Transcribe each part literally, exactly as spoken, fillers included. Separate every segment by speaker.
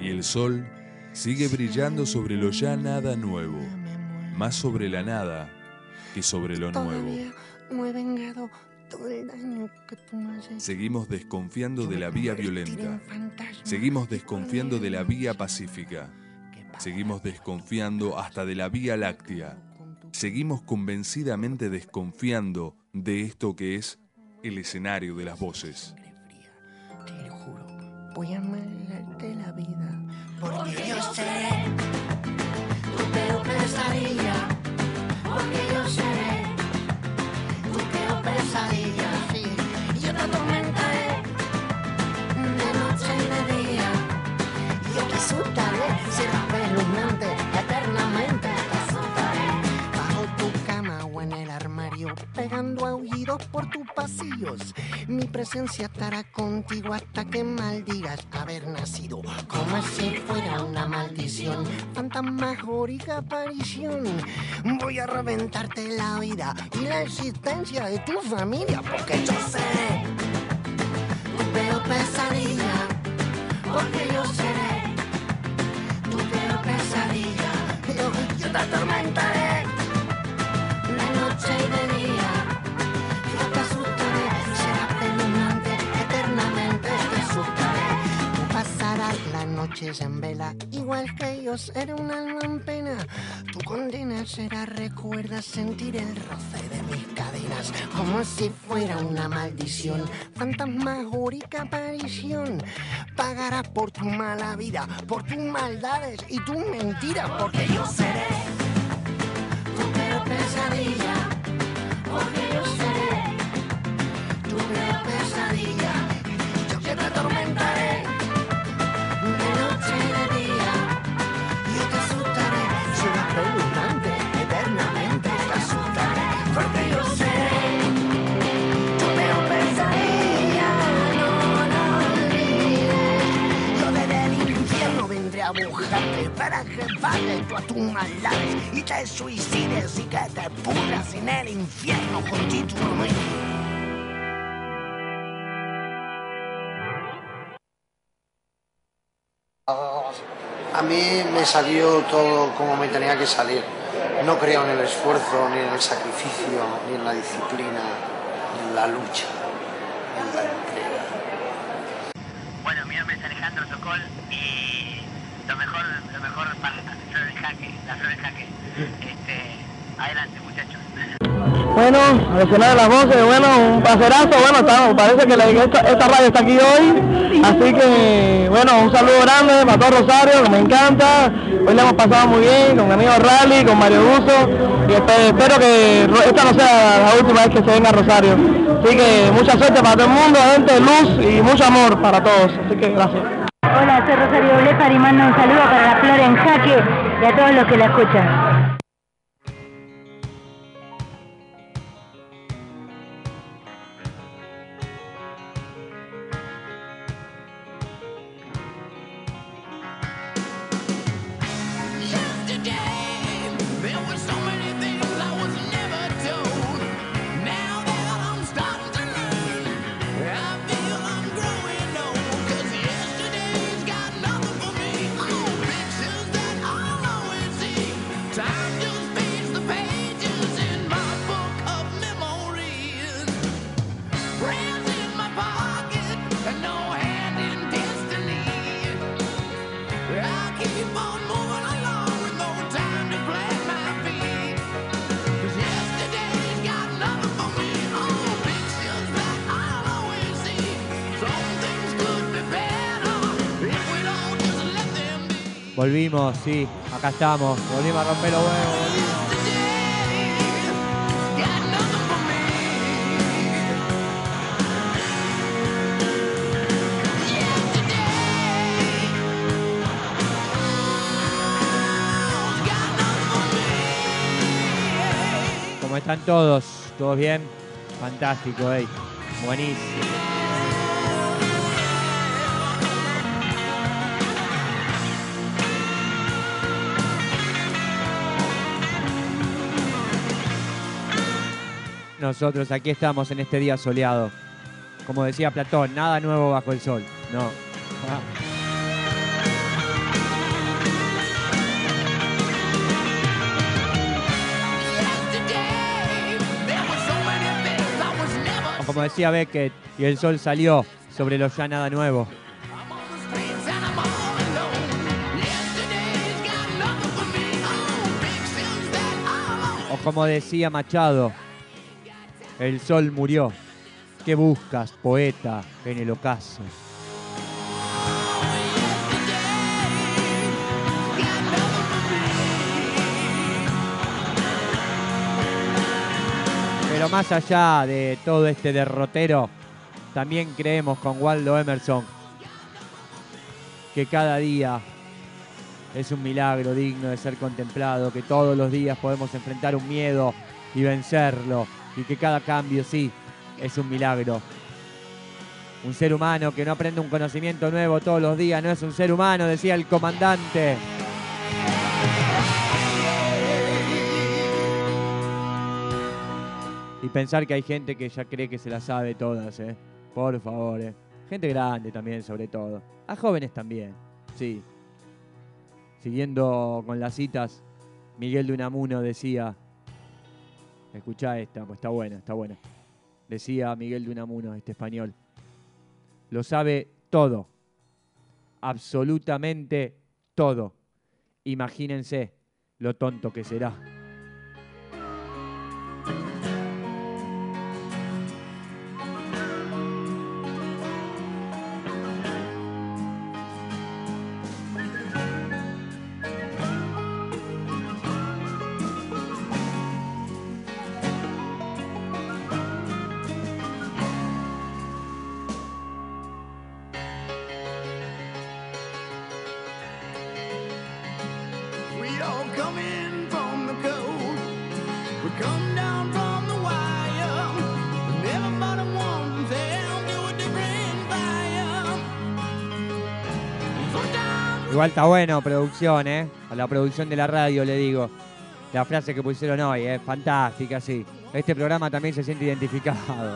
Speaker 1: Y el sol sigue brillando sobre lo ya nada nuevo, más sobre la nada que sobre lo nuevo.
Speaker 2: No he vengado todo el daño que tú me has hecho.
Speaker 1: Seguimos desconfiando de la vía violenta. Seguimos desconfiando de la vía pacífica. Seguimos desconfiando hasta de la vía láctea. Seguimos convencidamente desconfiando de esto que es el escenario de las voces.
Speaker 2: Te lo juro, voy a amargarte la vida.
Speaker 3: Porque yo seré tu peor pesadilla. Porque yo seré tu peor pesadilla.
Speaker 2: Sí.
Speaker 3: Yo te atormentaré de noche y de día.
Speaker 2: Yo te asustaré, serás espeluznante, eternamente te asustaré. Bajo tu cama o en el armario, pegando aullidos por tus pasillos. Mi presencia estará contigo hasta que maldigas haber nacido. Como si fuera una maldición, fantasmagórica aparición. Voy a reventarte la vida y la existencia de tu familia, porque yo seré
Speaker 3: Tu peor pesadilla. Porque yo seré tu peor pesadilla.
Speaker 2: yo, yo te atormentaré.
Speaker 3: De noche y de día.
Speaker 2: Yo te asustaré, será espeluznante, eternamente te asustaré. Tú pasarás las noches en vela, igual que yo seré un alma en pena. Tu condena será, recuerda sentir el roce de mis cadenas, como si fuera una maldición, fantasmagórica aparición. Pagarás por tu mala vida, por tus maldades y tus mentiras, porque yo seré
Speaker 3: Tu peor pesadilla. Porque yo seré tu peor pesadilla.
Speaker 2: yo que te atormentaré.
Speaker 3: De noche y de día.
Speaker 2: Yo te asustaré, será espeluznante, eternamente te asustaré, porque yo seré tu peor pesadilla. No, no olvides, yo desde el infierno vendré a buscarte para que pagues tú a tus maldades y te suicides y que te pudras en el infierno continuamente.
Speaker 4: A mí me salió todo como me tenía que salir. No creo en el esfuerzo, ni en el sacrificio, ni en la disciplina, ni en la lucha, ni en la entrega.
Speaker 5: Bueno, mi nombre es Alejandro Sokol y lo mejor, lo mejor para la flor en jaque, la flor en jaque. Este, adelante muchachos.
Speaker 6: Bueno, a mencionar las voces, bueno, un placerazo, bueno, estamos, parece que la, esta, esta radio está aquí hoy, así que, bueno, un saludo grande para todo Rosario, que me encanta, hoy le hemos pasado muy bien, con mi amigo Rally, con Mario Busto, y espero, espero que esta no sea la última vez que se venga a Rosario, así que mucha suerte para todo el mundo, gente, luz y mucho amor para todos, así que gracias.
Speaker 7: Hola, soy Rosario Blefar y mando un saludo para la flor en jaque y a todos los que la escuchan.
Speaker 8: Volvimos, sí, acá estamos, volvimos a romper los huevos, volvimos. ¿Cómo están todos? ¿Todos bien? Fantástico, ey. Buenísimo. Nosotros aquí estamos en este día soleado. Como decía Platón, nada nuevo bajo el sol. No. Ah. como decía Beckett, y el sol salió sobre lo ya nada nuevo. O como decía Machado, el sol murió. ¿Qué buscas, poeta, en el ocaso? Pero más allá de todo este derrotero, también creemos con Waldo Emerson que cada día es un milagro digno de ser contemplado, que todos los días podemos enfrentar un miedo y vencerlo, y que cada cambio, sí, es un milagro. Un ser humano que no aprende un conocimiento nuevo todos los días no es un ser humano, decía el comandante. Y pensar que hay gente que ya cree que se la sabe todas, ¿eh? Por favor, ¿eh? Gente grande también, sobre todo. A jóvenes también, sí. Siguiendo con las citas, Miguel de Unamuno decía... Escuchá esta, pues está buena, está buena. Decía Miguel de Unamuno, este español. Lo sabe todo. Absolutamente todo. Imagínense lo tonto que será. Igual está bueno, producción, ¿eh? A la producción de la radio le digo. La frase que pusieron hoy, es ¿eh? Fantástica, sí. Este programa también se siente identificado.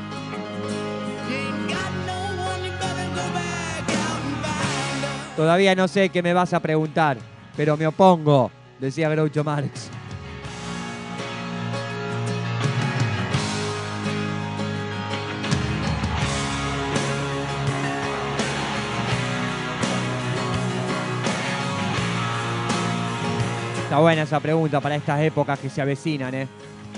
Speaker 8: Todavía no sé qué me vas a preguntar, pero me opongo, decía Groucho Marx. Está buena esa pregunta para estas épocas que se avecinan, ¿eh?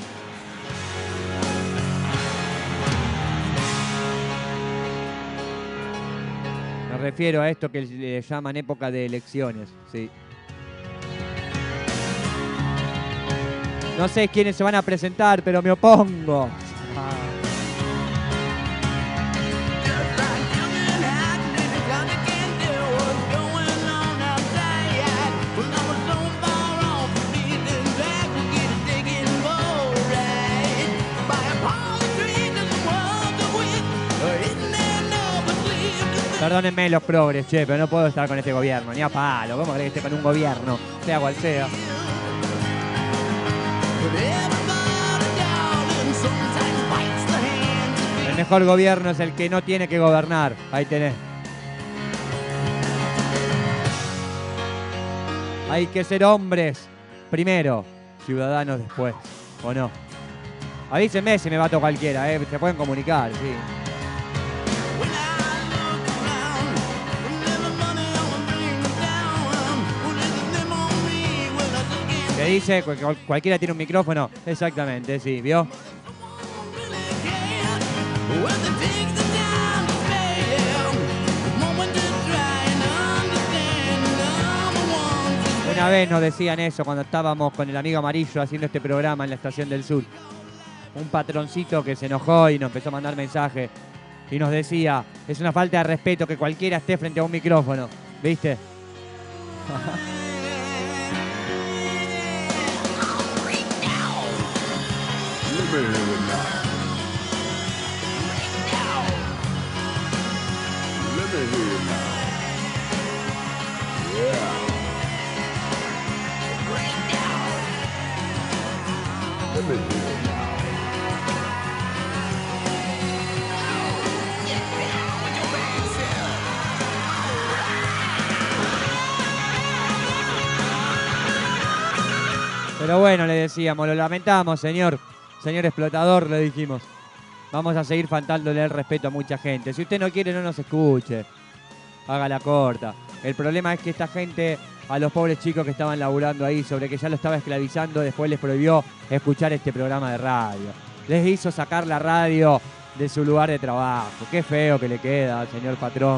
Speaker 8: Me refiero a esto que le llaman época de elecciones, sí. No sé quiénes se van a presentar, pero me opongo. Perdónenme los progres, che, pero no puedo estar con este gobierno, ni a palo. ¿Cómo crees que esté con un gobierno, sea cual sea? El mejor gobierno es el que no tiene que gobernar. Ahí tenés. Hay que ser hombres primero, ciudadanos después, ¿o no? Avísenme si me bato cualquiera, ¿eh? Se pueden comunicar, sí. ¿Qué dice? Cual, cualquiera tiene un micrófono. Exactamente, sí, ¿vio? Una vez nos decían eso cuando estábamos con el amigo Amarillo haciendo este programa en la Estación del Sur. Un patroncito que se enojó y nos empezó a mandar mensajes y nos decía, es una falta de respeto que cualquiera esté frente a un micrófono, ¿viste? Pero bueno, le decíamos, lo lamentamos, señor. Señor explotador, le dijimos. Vamos a seguir faltándole el respeto a mucha gente. Si usted no quiere, no nos escuche. Haga la corta. El problema es que esta gente, a los pobres chicos que estaban laburando ahí, sobre que ya lo estaba esclavizando, después les prohibió escuchar este programa de radio. Les hizo sacar la radio de su lugar de trabajo. Qué feo que le queda, señor patrón.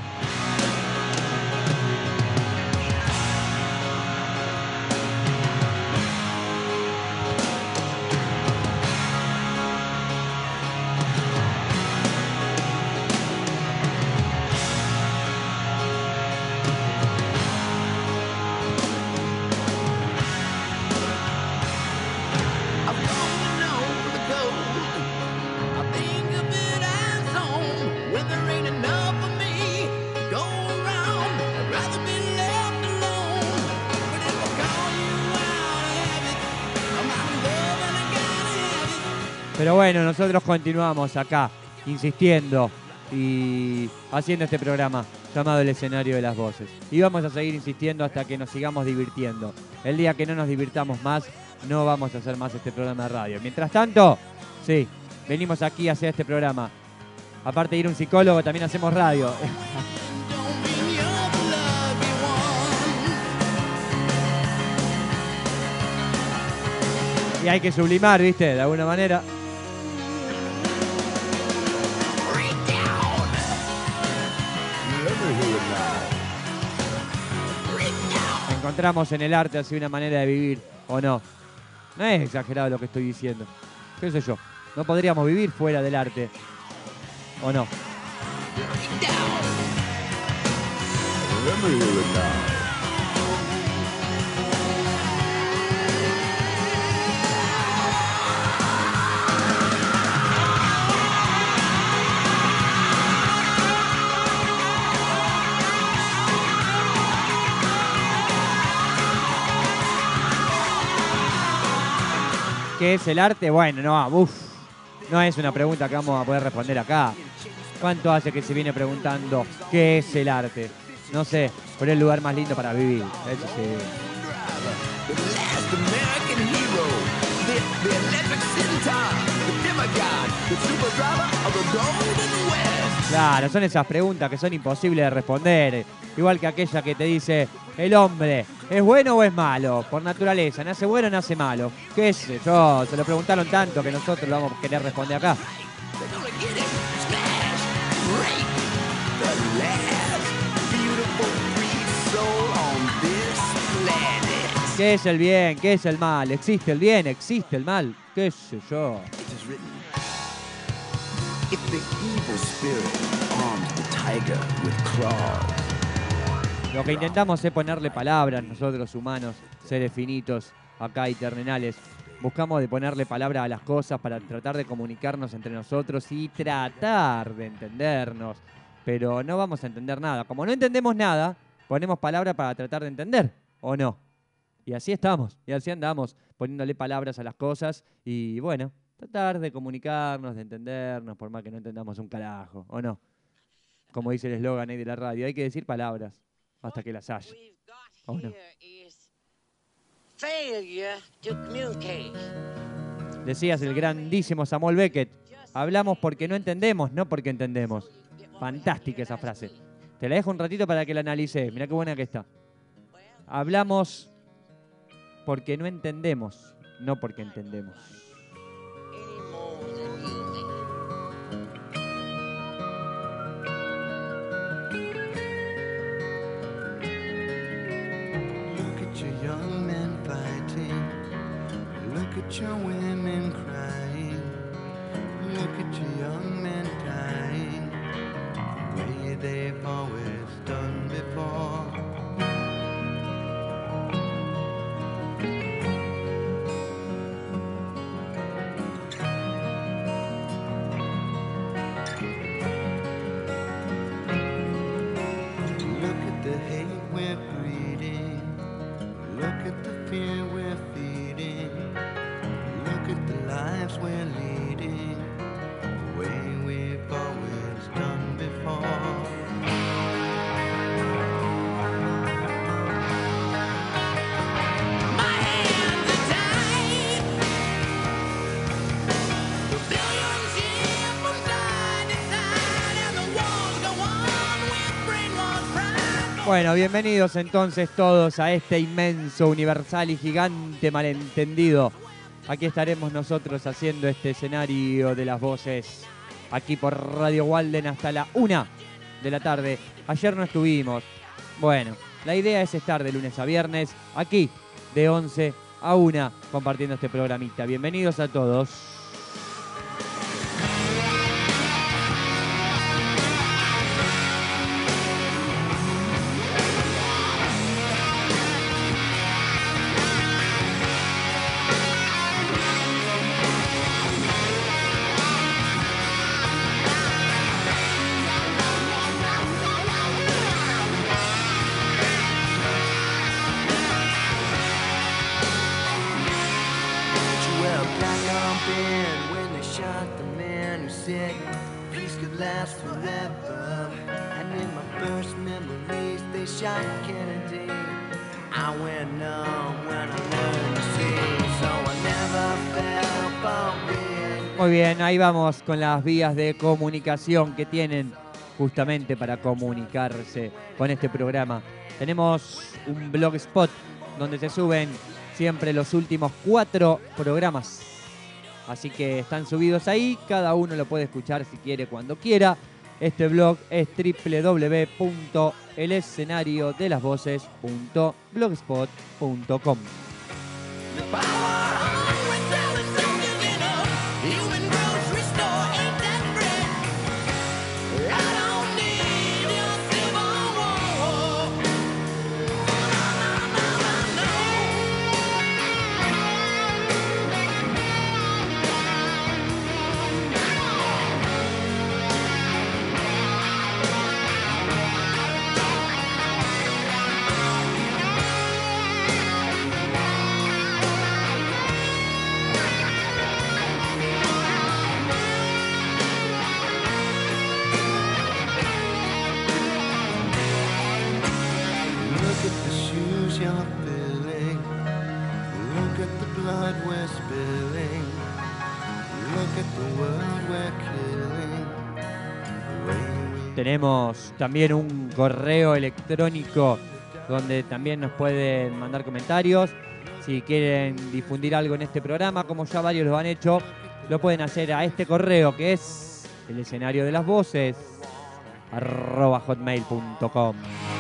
Speaker 8: Pero bueno, nosotros continuamos acá, insistiendo y haciendo este programa llamado El Escenario de las Voces. Y vamos a seguir insistiendo hasta que nos sigamos divirtiendo. El día que no nos divirtamos más, no vamos a hacer más este programa de radio. Mientras tanto, sí, venimos aquí a hacer este programa. Aparte de ir a un psicólogo, también hacemos radio. Y hay que sublimar, ¿viste? De alguna manera. Encontramos en el arte así una manera de vivir, ¿o no? No es exagerado lo que estoy diciendo. ¿Qué sé yo? No podríamos vivir fuera del arte, ¿o no? ¿Qué es el arte? Bueno, no, uff, no es una pregunta que vamos a poder responder acá. ¿Cuánto hace que se viene preguntando qué es el arte? No sé, pero es el lugar más lindo para vivir. Eso sí. Claro, son esas preguntas que son imposibles de responder. Igual que aquella que te dice, ¿el hombre es bueno o es malo? Por naturaleza, ¿nace bueno o nace malo? ¿Qué sé yo? Se lo preguntaron tanto que nosotros lo vamos a querer responder acá. ¿Qué es el bien? ¿Qué es el mal? ¿Existe el bien? ¿Existe el mal? ¿Qué sé yo? Lo que intentamos es ponerle palabras nosotros humanos, seres finitos, acá y terrenales. Buscamos de ponerle palabras a las cosas para tratar de comunicarnos entre nosotros y tratar de entendernos. Pero no vamos a entender nada. Como no entendemos nada, ponemos palabras para tratar de entender, ¿o no? Y así estamos, y así andamos, poniéndole palabras a las cosas y bueno, tratar de comunicarnos, de entendernos, por más que no entendamos un carajo, ¿o no? Como dice el eslogan ahí de la radio, hay que decir palabras hasta que las haya, ¿o no? Decías el grandísimo Samuel Beckett, hablamos porque no entendemos, no porque entendemos. Fantástica esa frase. Te la dejo un ratito para que la analices, mirá qué buena que está. Hablamos porque no entendemos, no porque entendemos.
Speaker 2: Look at your young men fighting. Look at your women crying. Look at your young men dying the way they've always done before. We're leading the way we've always done before.
Speaker 8: Bueno, bienvenidos entonces todos a este inmenso, universal y gigante malentendido. Aquí estaremos nosotros haciendo este escenario de las voces aquí por Radio Walden hasta la una de la tarde. Ayer no estuvimos. Bueno, la idea es estar de lunes a viernes aquí de once a una compartiendo este programita. Bienvenidos a todos. Muy bien, ahí vamos con las vías de comunicación que tienen justamente para comunicarse con este programa. Tenemos un blogspot donde se suben siempre los últimos cuatro programas. Así que están subidos ahí, cada uno lo puede escuchar si quiere, cuando quiera. Este blog es doble u doble u doble u punto el escenario de las voces punto blogspot punto com. Tenemos también un correo electrónico donde también nos pueden mandar comentarios. Si quieren difundir algo en este programa, como ya varios lo han hecho, lo pueden hacer a este correo que es el escenario de las voces arroba hotmail punto com.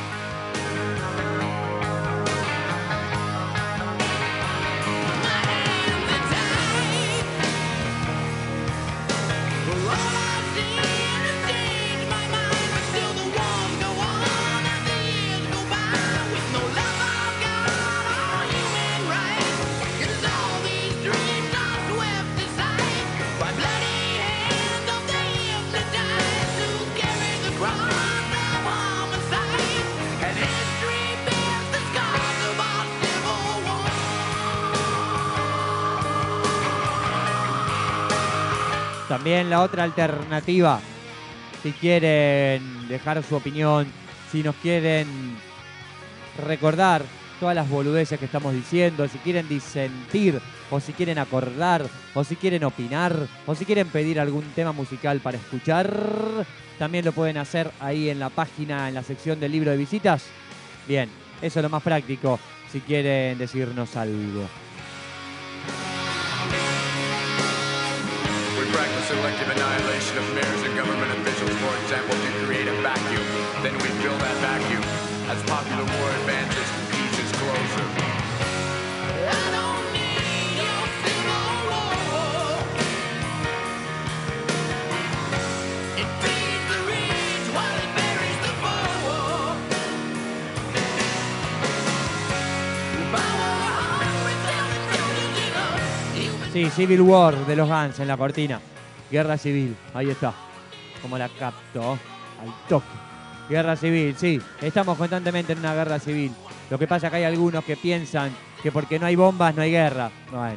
Speaker 8: También la otra alternativa, si quieren dejar su opinión, si nos quieren recordar todas las boludeces que estamos diciendo, si quieren disentir, o si quieren acordar, o si quieren opinar, o si quieren pedir algún tema musical para escuchar, también lo pueden hacer ahí en la página, en la sección del libro de visitas. Bien, eso es lo más práctico, si quieren decirnos algo.
Speaker 9: Selective annihilation of mayors and government officials, for example, to create a vacuum. Then we fill that vacuum. As popular war advances, peace is closer. I don't need your civil war. It feeds the rich while it buries the poor.
Speaker 8: Sí, Civil War de los Guns en la cortina. Guerra Civil, ahí está. Como la capto, al toque. Guerra Civil, sí. Estamos constantemente en una guerra civil. Lo que pasa es que hay algunos que piensan que porque no hay bombas no hay guerra. Bueno.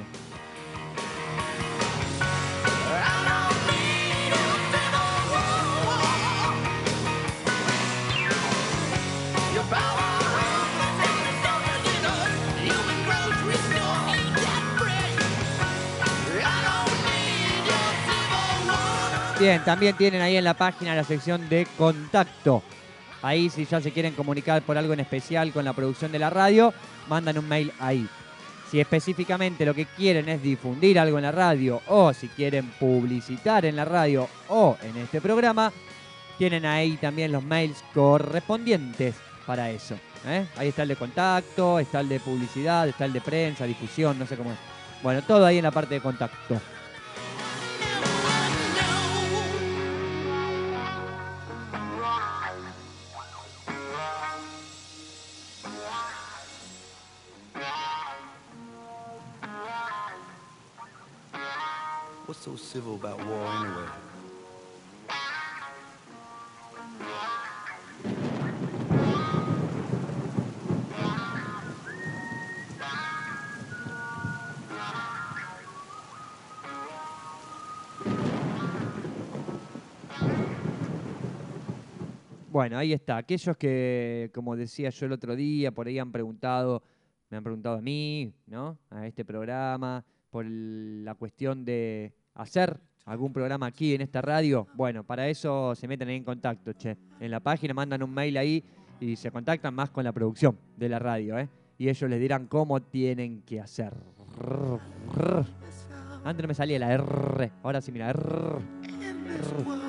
Speaker 8: Bien, también tienen ahí en la página la sección de contacto. Ahí, si ya se quieren comunicar por algo en especial con la producción de la radio, mandan un mail ahí. Si específicamente lo que quieren es difundir algo en la radio, o si quieren publicitar en la radio o en este programa, tienen ahí también los mails correspondientes para eso. ¿eh? Ahí está el de contacto, está el de publicidad, está el de prensa, difusión, no sé cómo es. Bueno, todo ahí en la parte de contacto.
Speaker 10: What's so civil about war anyway?
Speaker 8: Bueno, ahí está. Aquellos que, como decía yo el otro día, por ahí han preguntado, me han preguntado a mí, ¿no? A este programa, por el- la cuestión de hacer algún programa aquí en esta radio. Bueno, para eso se meten ahí en contacto, che. En la página mandan un mail ahí y se contactan más con la producción de la radio, ¿eh? Y ellos les dirán cómo tienen que hacer. Antes no me salía la R. Ahora sí, mira. R. R.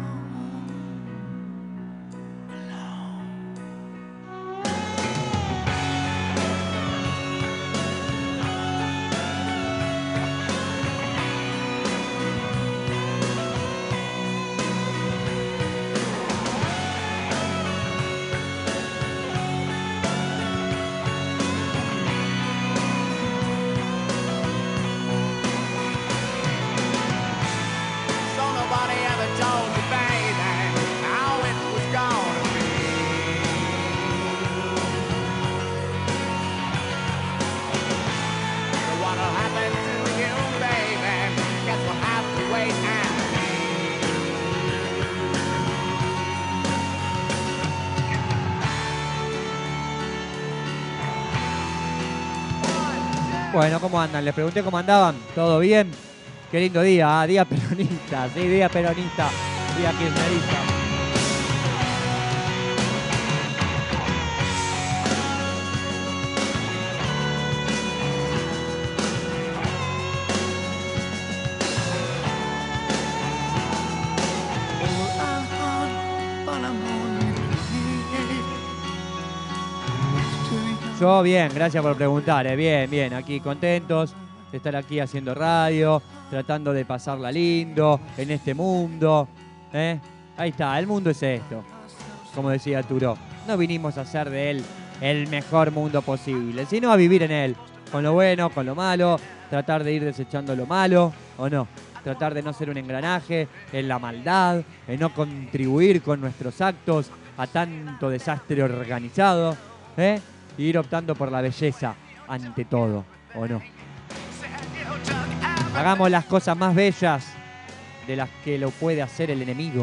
Speaker 9: So nobody ever told me, baby, how it was gonna be. So what'll happen to you, baby? Guess we'll have to wait and
Speaker 8: Bueno, ¿cómo andan? Les pregunté cómo andaban. ¿Todo bien? Qué lindo día, ¿ah? Día peronista, sí, día peronista, día kirchnerista. Yo bien, gracias por preguntar, eh. bien, bien, aquí contentos de estar aquí haciendo radio, tratando de pasarla lindo en este mundo. ¿eh? Ahí está, el mundo es esto, como decía Turó. No vinimos a hacer de él el mejor mundo posible, sino a vivir en él, con lo bueno, con lo malo, tratar de ir desechando lo malo, ¿o no? Tratar de no ser un engranaje en la maldad, en no contribuir con nuestros actos a tanto desastre organizado, ¿eh? Y ir optando por la belleza ante todo, ¿o no? Hagamos las cosas más bellas de las que lo puede hacer el enemigo.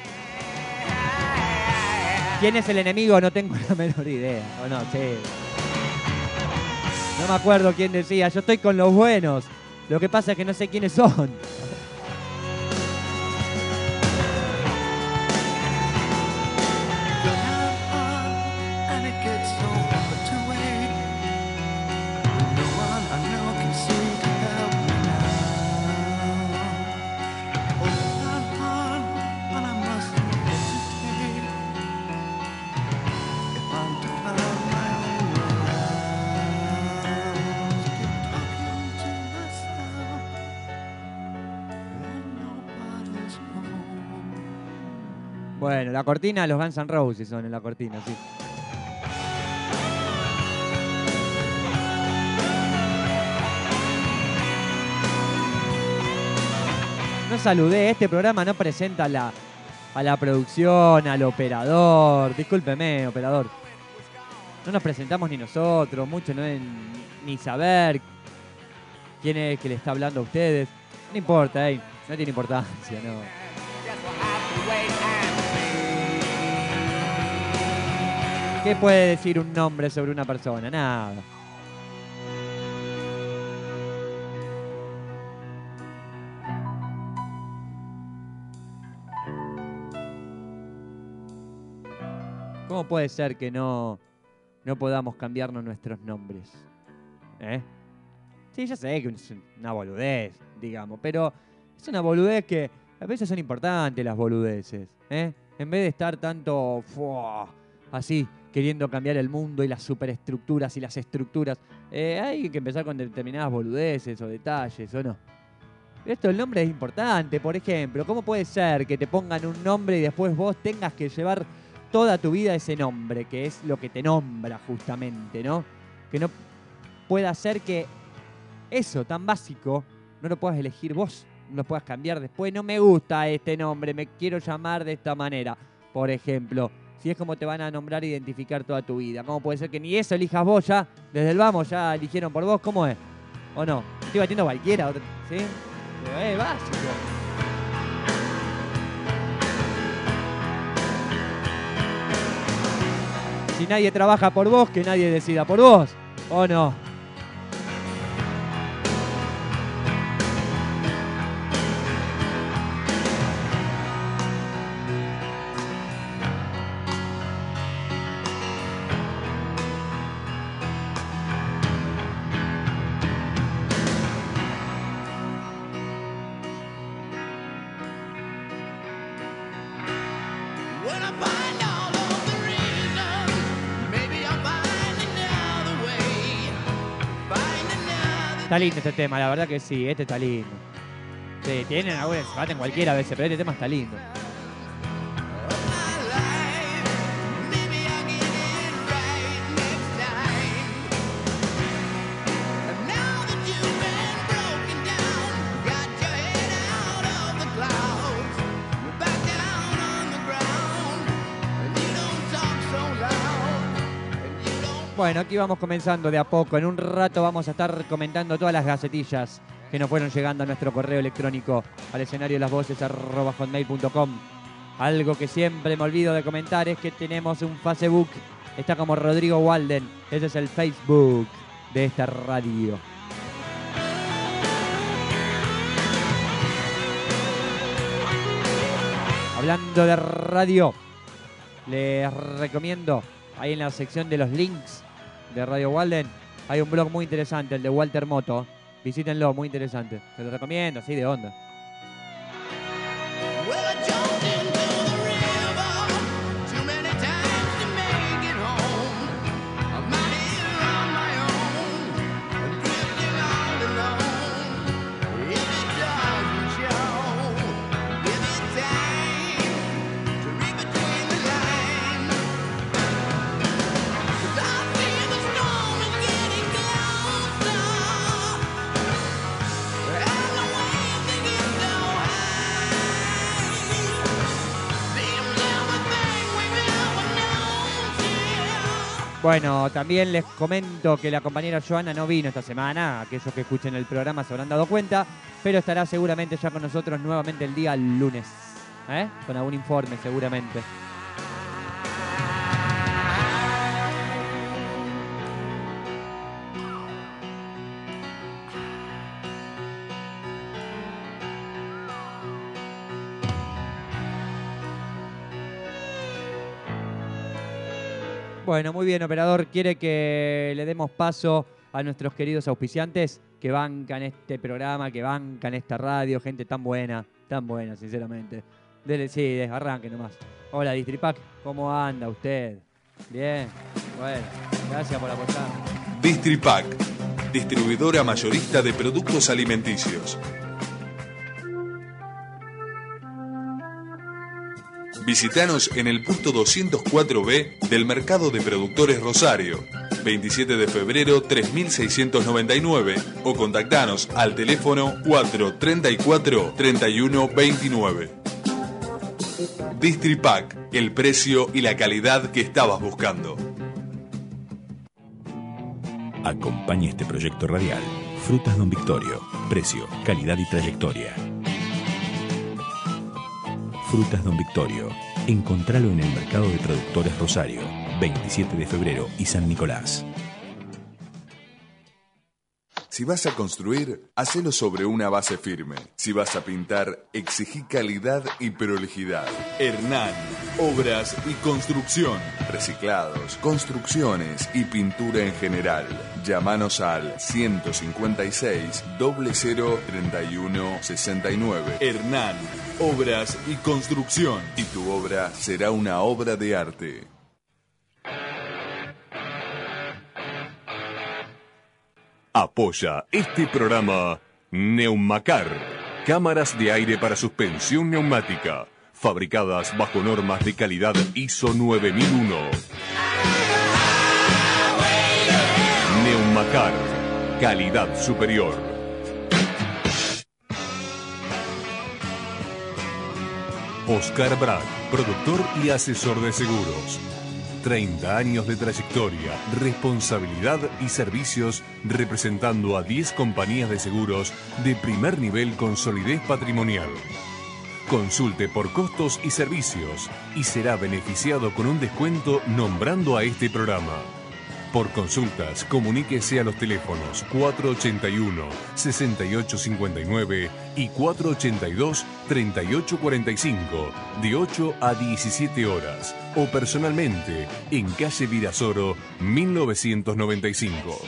Speaker 8: ¿Quién es el enemigo? No tengo la menor idea, ¿o no? Sí. No me acuerdo quién decía, yo estoy con los buenos. Lo que pasa es que no sé quiénes son. Bueno, la cortina, los Guns N' Roses son en la cortina, sí. No saludé, este programa no presenta a la, a la producción, al operador. Discúlpeme, operador. No nos presentamos ni nosotros, mucho no es ni saber quién es que le está hablando a ustedes. No importa, eh, no tiene importancia, no. ¿Qué puede decir un nombre sobre una persona? Nada. ¿Cómo puede ser que no, no podamos cambiarnos nuestros nombres? ¿Eh? Sí, ya sé que es una boludez, digamos, pero es una boludez que a veces son importantes las boludeces, ¿eh? En vez de estar tanto ¡fua! Así, queriendo cambiar el mundo y las superestructuras y las estructuras, eh, hay que empezar con determinadas boludeces o detalles, ¿o no? Esto, el nombre es importante, por ejemplo. ¿Cómo puede ser que te pongan un nombre y después vos tengas que llevar toda tu vida ese nombre, que es lo que te nombra justamente, ¿no? Que no pueda ser que eso tan básico no lo puedas elegir vos, no lo puedas cambiar después. No me gusta este nombre, me quiero llamar de esta manera, por ejemplo. Si es como te van a nombrar e identificar toda tu vida. ¿Cómo puede ser que ni eso elijas vos ya? Desde el vamos ya eligieron por vos. ¿Cómo es? ¿O no? Estoy batiendo cualquiera, ¿sí? Pero es básico. Si nadie trabaja por vos, que nadie decida por vos. ¿O no? Está lindo este tema, la verdad que sí, este está lindo. Sí, tienen algunos, se baten cualquiera a veces, pero este tema está lindo. Bueno, aquí vamos comenzando de a poco. En un rato vamos a estar comentando todas las gacetillas que nos fueron llegando a nuestro correo electrónico al escenario las voces arroba hotmail punto com. Algo que siempre me olvido de comentar es que tenemos un Facebook. Está como Rodrigo Walden. Ese es el Facebook de esta radio. Hablando de radio, les recomiendo ahí en la sección de los links de Radio Walden, hay un blog muy interesante, el de Walter Moto. Visítenlo, muy interesante. Se lo recomiendo, así de onda. Bueno, también les comento que la compañera Joana no vino esta semana. Aquellos que escuchen el programa se habrán dado cuenta, pero estará seguramente ya con nosotros nuevamente el día lunes, ¿eh? Con algún informe seguramente. Bueno, muy bien, operador. ¿Quiere que le demos paso a nuestros queridos auspiciantes que bancan este programa, que bancan esta radio? Gente tan buena, tan buena, sinceramente. Dele, sí, arranque nomás. Hola, Distripac, ¿cómo anda usted? Bien, bueno, gracias por apoyar.
Speaker 1: Distripac, distribuidora mayorista de productos alimenticios. Visítanos en el punto doscientos cuatro B del Mercado de Productores Rosario, veintisiete de febrero tres mil seiscientos noventa y nueve, o contactanos al teléfono cuatro treinta y cuatro treinta y uno veintinueve. Distripac, el precio y la calidad que estabas buscando.
Speaker 11: Acompaña este proyecto radial. Frutas Don Victorio. Precio, calidad y trayectoria. Frutas Don Victorio. Encontralo en el Mercado de Productores Rosario, veintisiete de febrero y San Nicolás.
Speaker 1: Si vas a construir, hacelo sobre una base firme. Si vas a pintar, exigí calidad y prolijidad. Hernán, obras y construcción. Reciclados, construcciones y pintura en general. Llámanos al ciento cincuenta y seis, cero cero, treinta y uno, sesenta y nueve. Hernán, obras y construcción. Y tu obra será una obra de arte.
Speaker 12: Apoya este programa Neumacar, cámaras de aire para suspensión neumática, fabricadas bajo normas de calidad I S O nueve mil uno. Neumacar, calidad superior. Oscar Brack, productor y asesor de seguros. treinta años de trayectoria, responsabilidad y servicios representando a diez compañías de seguros de primer nivel con solidez patrimonial. Consulte por costos y servicios y será beneficiado con un descuento nombrando a este programa. Por consultas, comuníquese a los teléfonos cuatro ochenta y uno, sesenta y ocho cincuenta y nueve y cuatro ochenta y dos, treinta y ocho cuarenta y cinco, de ocho a diecisiete horas, o personalmente en calle Virasoro, mil novecientos noventa y cinco.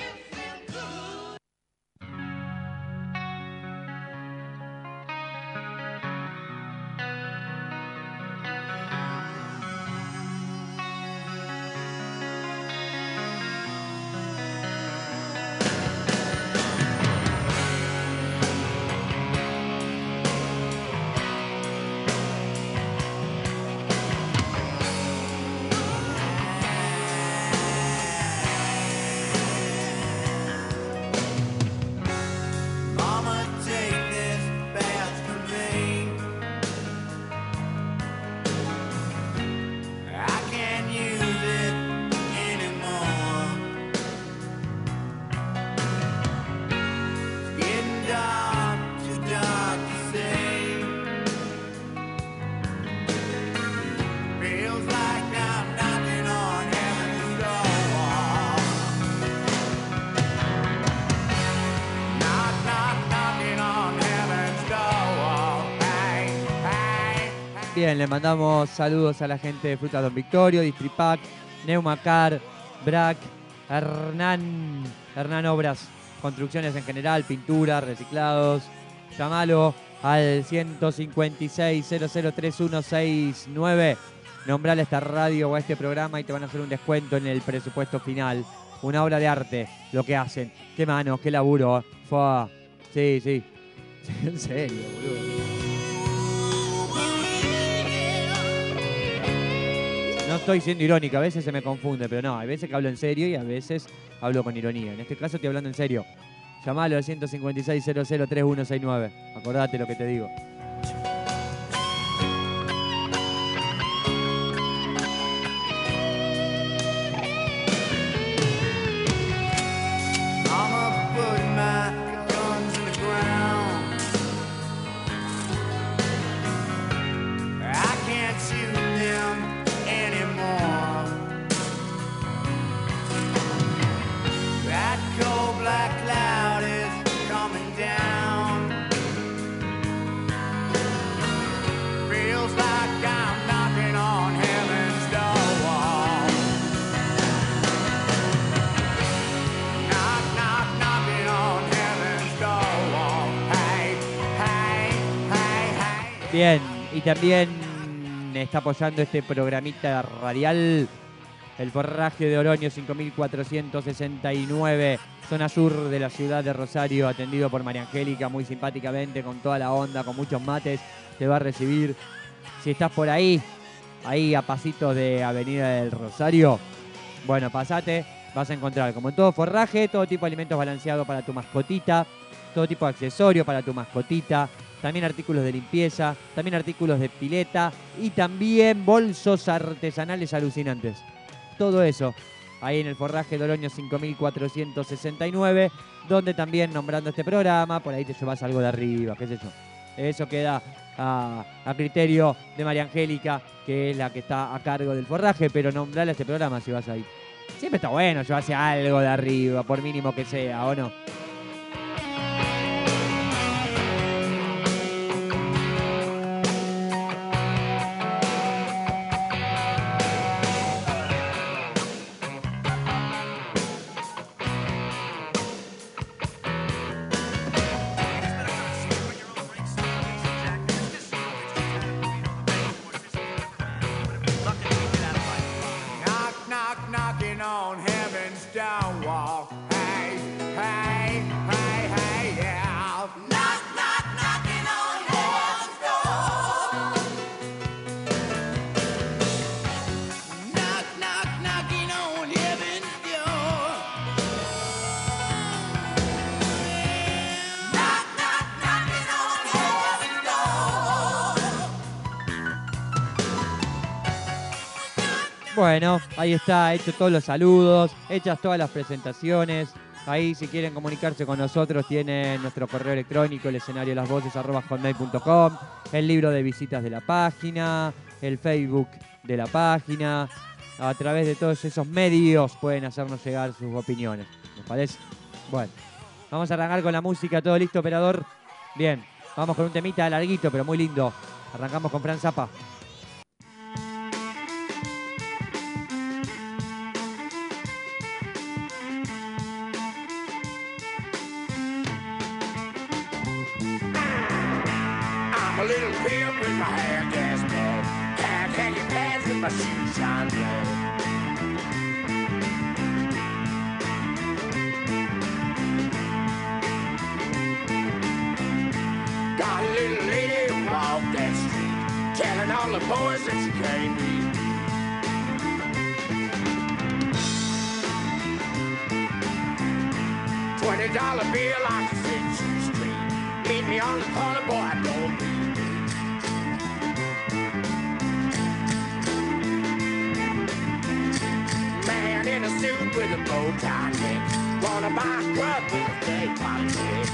Speaker 8: Bien, le mandamos saludos a la gente de Frutas Don Victorio, Distripac, Neumacar, Brack, Hernán, Hernán Obras, construcciones en general, pintura, reciclados. Llámalo al ciento cincuenta y seis, cero cero tres uno seis nueve. Nombrale a esta radio o a este programa y te van a hacer un descuento en el presupuesto final. Una obra de arte, lo que hacen. Qué manos, qué laburo. Fua. Sí, sí. En serio, boludo. No estoy siendo irónico, a veces se me confunde, pero no, hay veces que hablo en serio y a veces hablo con ironía. En este caso estoy hablando en serio. Llamalo al ciento cincuenta y seis, cero cero tres uno seis nueve. Acordate lo que te digo. Bien, y también está apoyando este programita radial el forraje de Oroño cinco mil cuatrocientos sesenta y nueve, zona sur de la ciudad de Rosario, atendido por María Angélica muy simpáticamente, con toda la onda, con muchos mates, te va a recibir. Si estás por ahí, ahí a pasitos de Avenida del Rosario, bueno, pasate, vas a encontrar como en todo forraje, todo tipo de alimentos balanceados para tu mascotita, todo tipo de accesorios para tu mascotita, también artículos de limpieza, también artículos de pileta y también bolsos artesanales alucinantes. Todo eso ahí en el forraje de Oroño cinco mil cuatrocientos sesenta y nueve, donde también nombrando este programa, por ahí te llevas algo de arriba, qué sé yo. Eso queda a, a criterio de María Angélica, que es la que está a cargo del forraje, pero nombrale a este programa si vas ahí. Siempre está bueno llevarse algo de arriba, por mínimo que sea, ¿o no?
Speaker 9: knock, knocking on heaven's stone wall. Hey, hey, hey, hey, yeah. Knock, knock, knocking on heaven's door. Knock, knock, knocking on heaven's door. Knock, knock, knocking on heaven's door.
Speaker 8: Bueno, ahí está, hecho todos los saludos, hechas todas las presentaciones. Ahí, si quieren comunicarse con nosotros, tienen nuestro correo electrónico, el escenario de las voces, arroba hotmail punto com, el libro de visitas de la página, el Facebook de la página. A través de todos esos medios pueden hacernos llegar sus opiniones. ¿Les parece? Bueno, vamos a arrancar con la música. ¿Todo listo, operador? Bien, vamos con un temita larguito, pero muy lindo. Arrancamos con Frank Zappa.
Speaker 9: I'm a little pimp with my hair gas bag, half khaki pants with my shoes shine red. Got a little lady who walked that street, telling all the boys that she can't read. Twenty dollar bill on the Century Street. Meet me on the corner, boy, I don't be. Man in a suit with a bow tie neck, wanna buy a club with a day politics.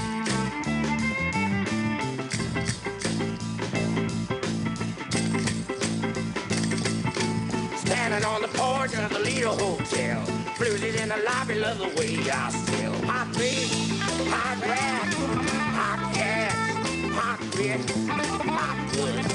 Speaker 9: Standing on the porch of the Lido Hotel, bluesies in the lobby, love the way I sell. Hot beef, hot rat, hot cat, hot bitch, hot good.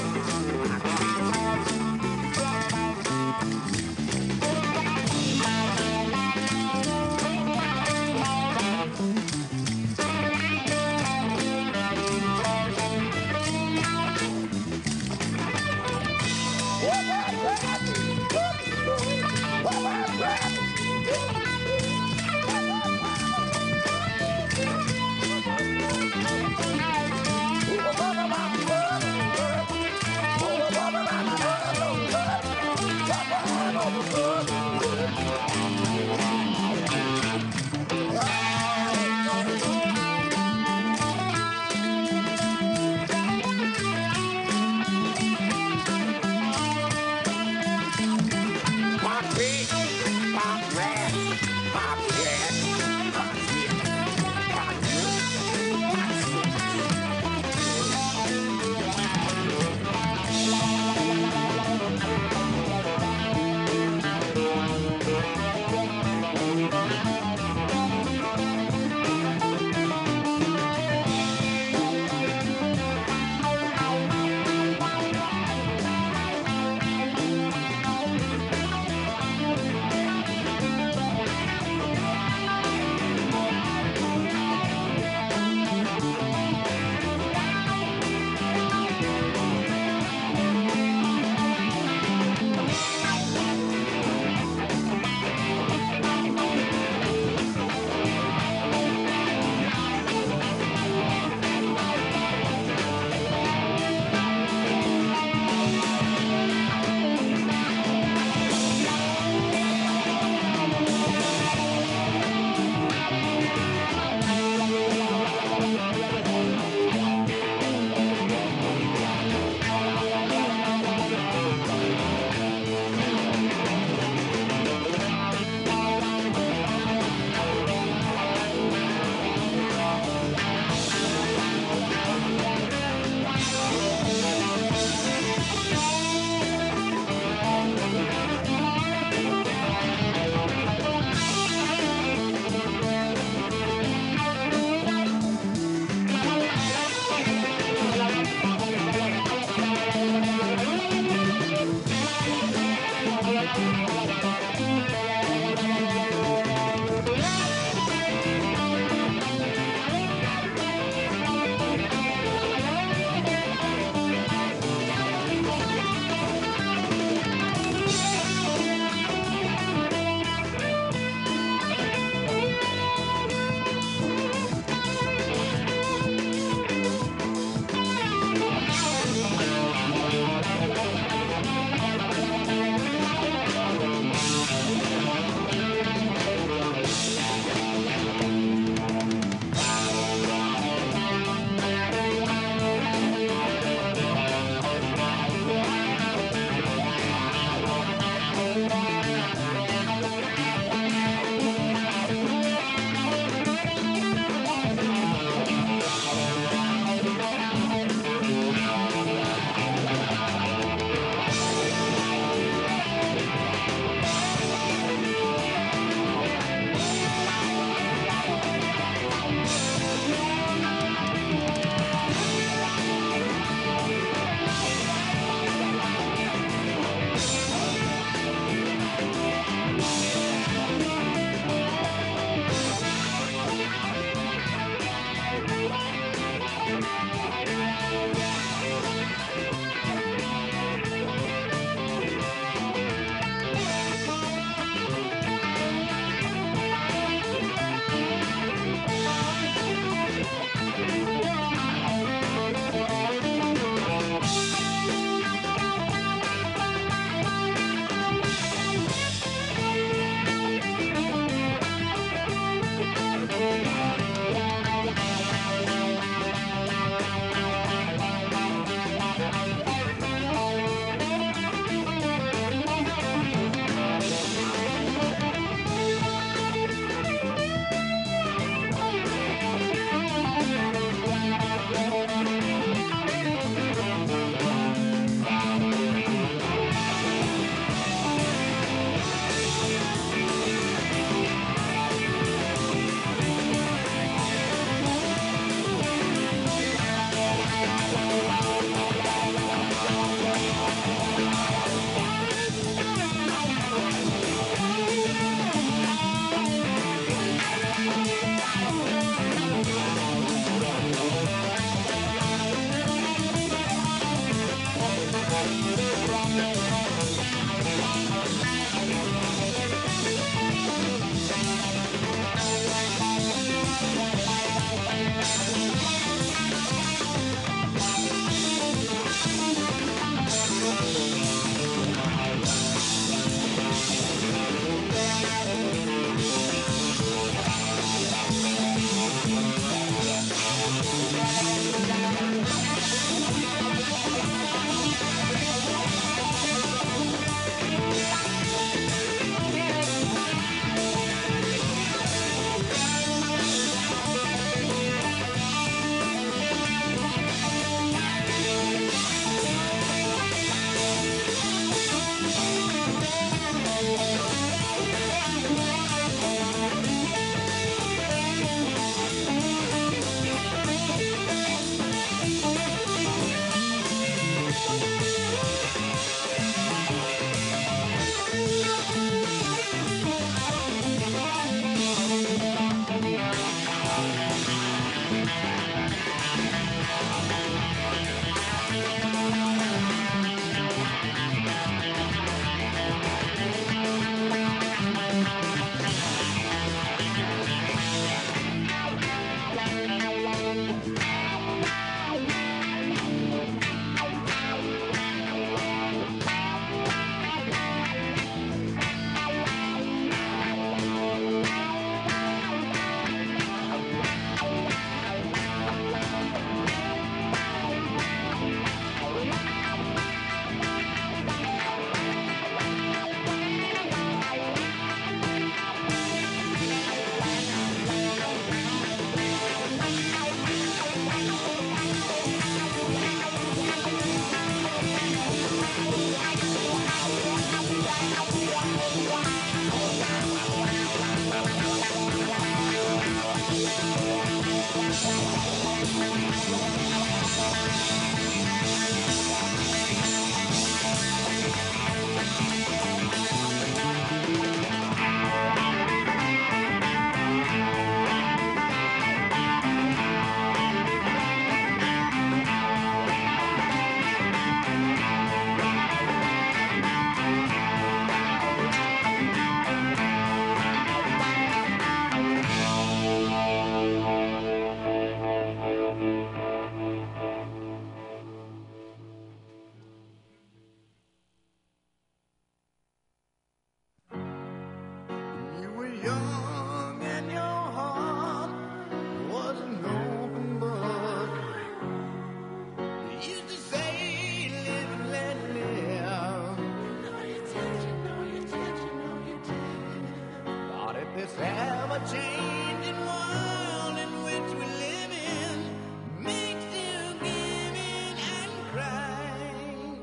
Speaker 2: young and your heart was an open book. You used to say, live and let live. No, you did, you know you did, you know you did. Thought if this ever-changing world in which we live in makes you give in and cry.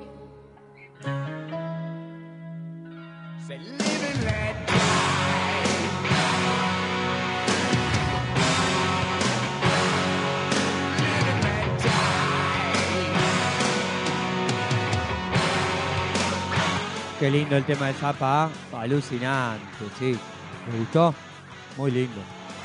Speaker 2: Say, live and let die. Live and let die.
Speaker 8: Qué lindo el tema de Zappa, alucinante, sí. ¿Me gustó? Muy lindo.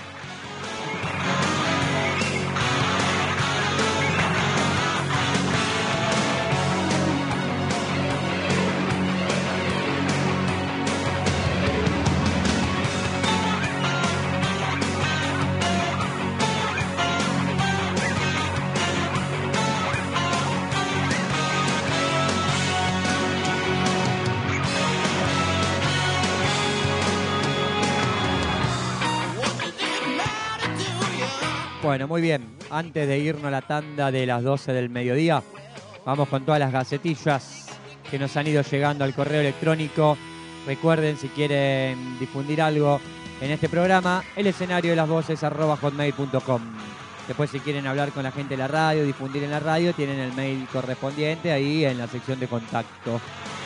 Speaker 8: Bueno, muy bien. Antes de irnos a la tanda de las doce del mediodía, vamos con todas las gacetillas que nos han ido llegando al correo electrónico. Recuerden, si quieren difundir algo en este programa, el escenario de las voces arroba hotmail punto com. Después, si quieren hablar con la gente de la radio, difundir en la radio, tienen el mail correspondiente ahí en la sección de contacto.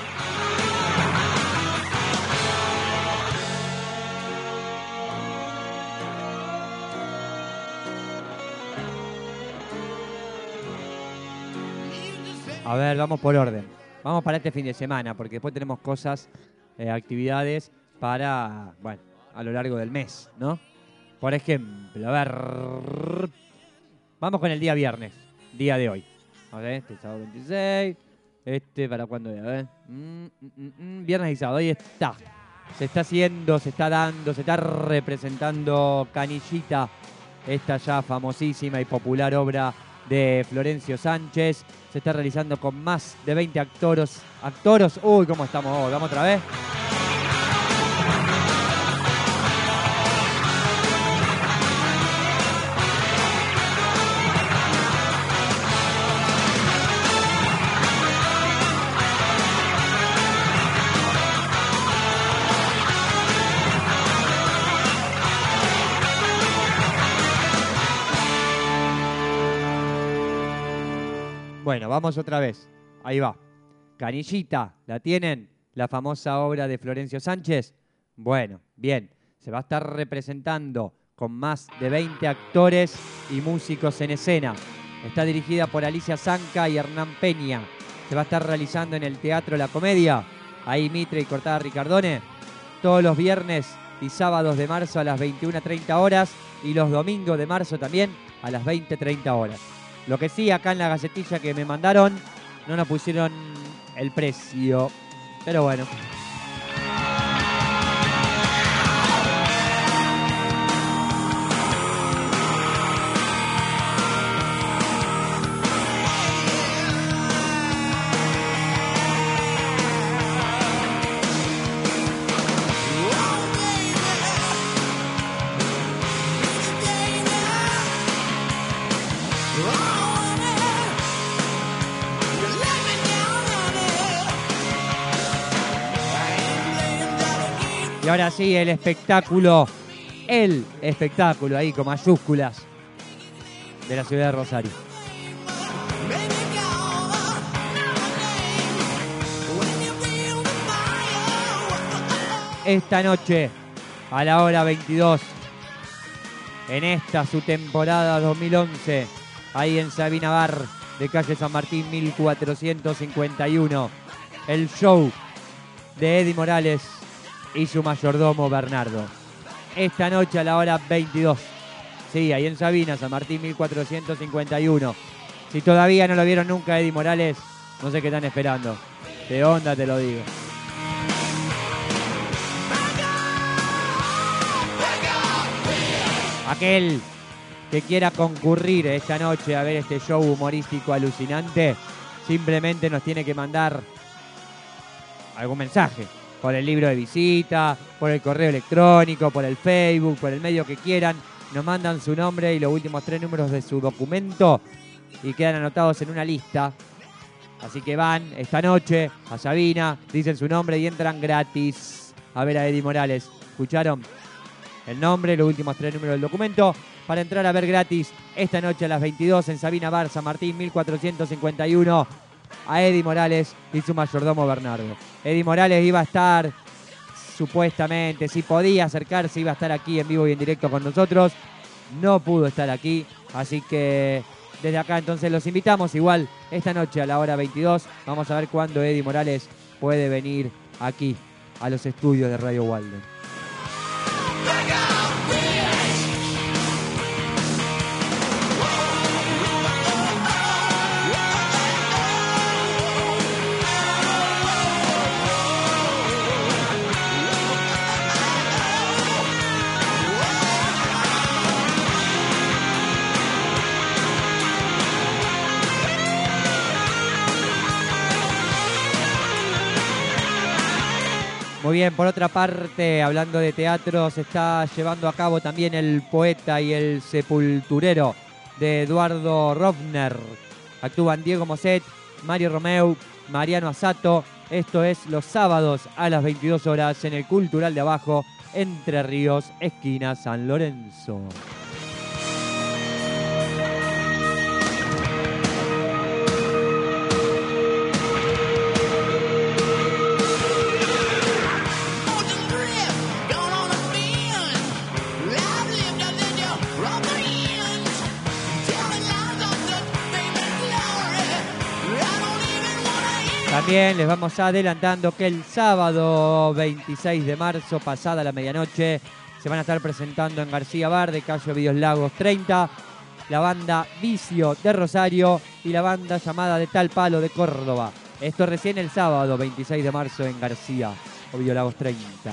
Speaker 8: A ver, vamos por orden. Vamos para este fin de semana, porque después tenemos cosas, eh, actividades para, bueno, a lo largo del mes, ¿no? Por ejemplo, a ver, vamos con el día viernes, día de hoy. A ver, este sábado veintiséis, este, ¿para cuándo? A ver, mm, mm, mm, viernes y sábado, ahí está. Se está haciendo, se está dando, se está representando Canillita, esta ya famosísima y popular obra de Florencio Sánchez. Se está realizando con más de veinte actoros. Actoros, uy, ¿cómo estamos hoy? ¿Vamos otra vez? Bueno, vamos otra vez. Ahí va. Canillita, ¿la tienen? La famosa obra de Florencio Sánchez. Bueno, bien. Se va a estar representando con más de veinte actores y músicos en escena. Está dirigida por Alicia Zanca y Hernán Peña. Se va a estar realizando en el Teatro La Comedia, ahí Mitre y Cortada Ricardone, todos los viernes y sábados de marzo a las veintiuna treinta horas y los domingos de marzo también a las veinte treinta horas. Lo que sí, acá en la gacetilla que me mandaron, no nos pusieron el precio. Pero bueno. Y ahora sí, el espectáculo, el espectáculo ahí con mayúsculas de la ciudad de Rosario. Esta noche, a la hora veintidós, en esta su temporada dos mil once, ahí en Sabina Bar, de calle San Martín mil cuatrocientos cincuenta y uno, el show de Eddie Morales y su mayordomo Bernardo. Esta noche a la hora veintidós. Sí, ahí en Sabina, San Martín mil cuatrocientos cincuenta y uno. Si todavía no lo vieron nunca Eddie Morales, no sé qué están esperando. De onda te lo digo. Aquel que quiera concurrir esta noche a ver este show humorístico alucinante, simplemente nos tiene que mandar algún mensaje por el libro de visita, por el correo electrónico, por el Facebook, por el medio que quieran. Nos mandan su nombre y los últimos tres números de su documento y quedan anotados en una lista. Así que van esta noche a Sabina, dicen su nombre y entran gratis a ver a Eddie Morales. ¿Escucharon? El nombre, los últimos tres números del documento, para entrar a ver gratis esta noche a las veintidós en Sabina Bar, San Martín mil cuatrocientos cincuenta y uno, a Eddie Morales y su mayordomo Bernardo. Eddie Morales iba a estar, supuestamente, si podía acercarse, iba a estar aquí en vivo y en directo con nosotros. No pudo estar aquí, así que desde acá entonces los invitamos igual esta noche a la hora veintidós. Vamos a ver cuándo Eddie Morales puede venir aquí a los estudios de Radio Walden. Muy bien, por otra parte, hablando de teatro, se está llevando a cabo también El poeta y el sepulturero de Eduardo Rovner. Actúan Diego Mosset, Mario Romeu, Mariano Asato. Esto es los sábados a las veintidós horas en el Cultural de Abajo, Entre Ríos, esquina San Lorenzo. También les vamos adelantando que el sábado veintiséis de marzo, pasada la medianoche, se van a estar presentando en García Bar de Cayo Vídeos Lagos treinta, la banda Vicio de Rosario y la banda llamada de Tal Palo de Córdoba. Esto recién el sábado veintiséis de marzo en García o Vídeos Lagos treinta.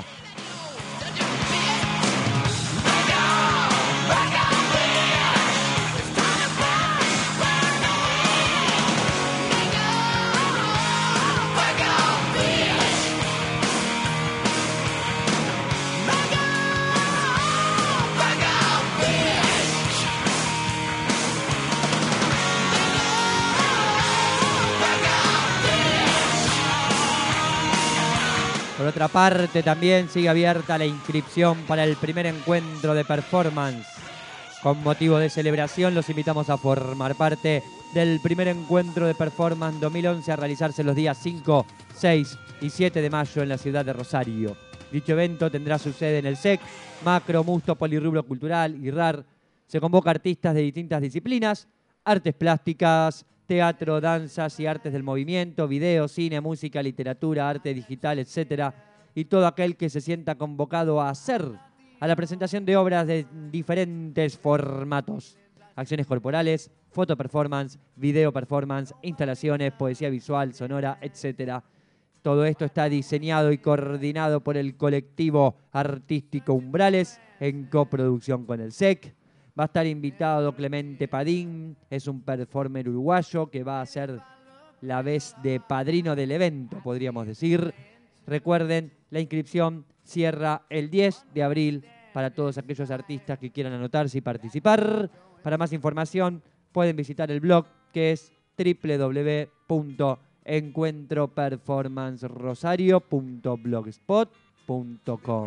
Speaker 8: Por otra parte, también sigue abierta la inscripción para el primer encuentro de performance. Con motivo de celebración, los invitamos a formar parte del primer encuentro de performance dos mil once a realizarse los días cinco, seis y siete de mayo en la ciudad de Rosario. Dicho evento tendrá su sede en el S E C, Macro, Musto, Polirrubro Cultural y R A R. Se convoca artistas de distintas disciplinas, artes plásticas, teatro, danzas y artes del movimiento, video, cine, música, literatura, arte digital, etcétera. Y todo aquel que se sienta convocado a hacer a la presentación de obras de diferentes formatos. Acciones corporales, foto performance, video performance, instalaciones, poesía visual, sonora, etcétera. Todo esto está diseñado y coordinado por el colectivo artístico Umbrales en coproducción con el S E C. Va a estar invitado Clemente Padín, es un performer uruguayo que va a ser la vez de padrino del evento, podríamos decir. Recuerden, la inscripción cierra el diez de abril para todos aquellos artistas que quieran anotarse y participar. Para más información pueden visitar el blog que es doble u doble u doble u punto encuentro performance rosario punto blogspot punto com.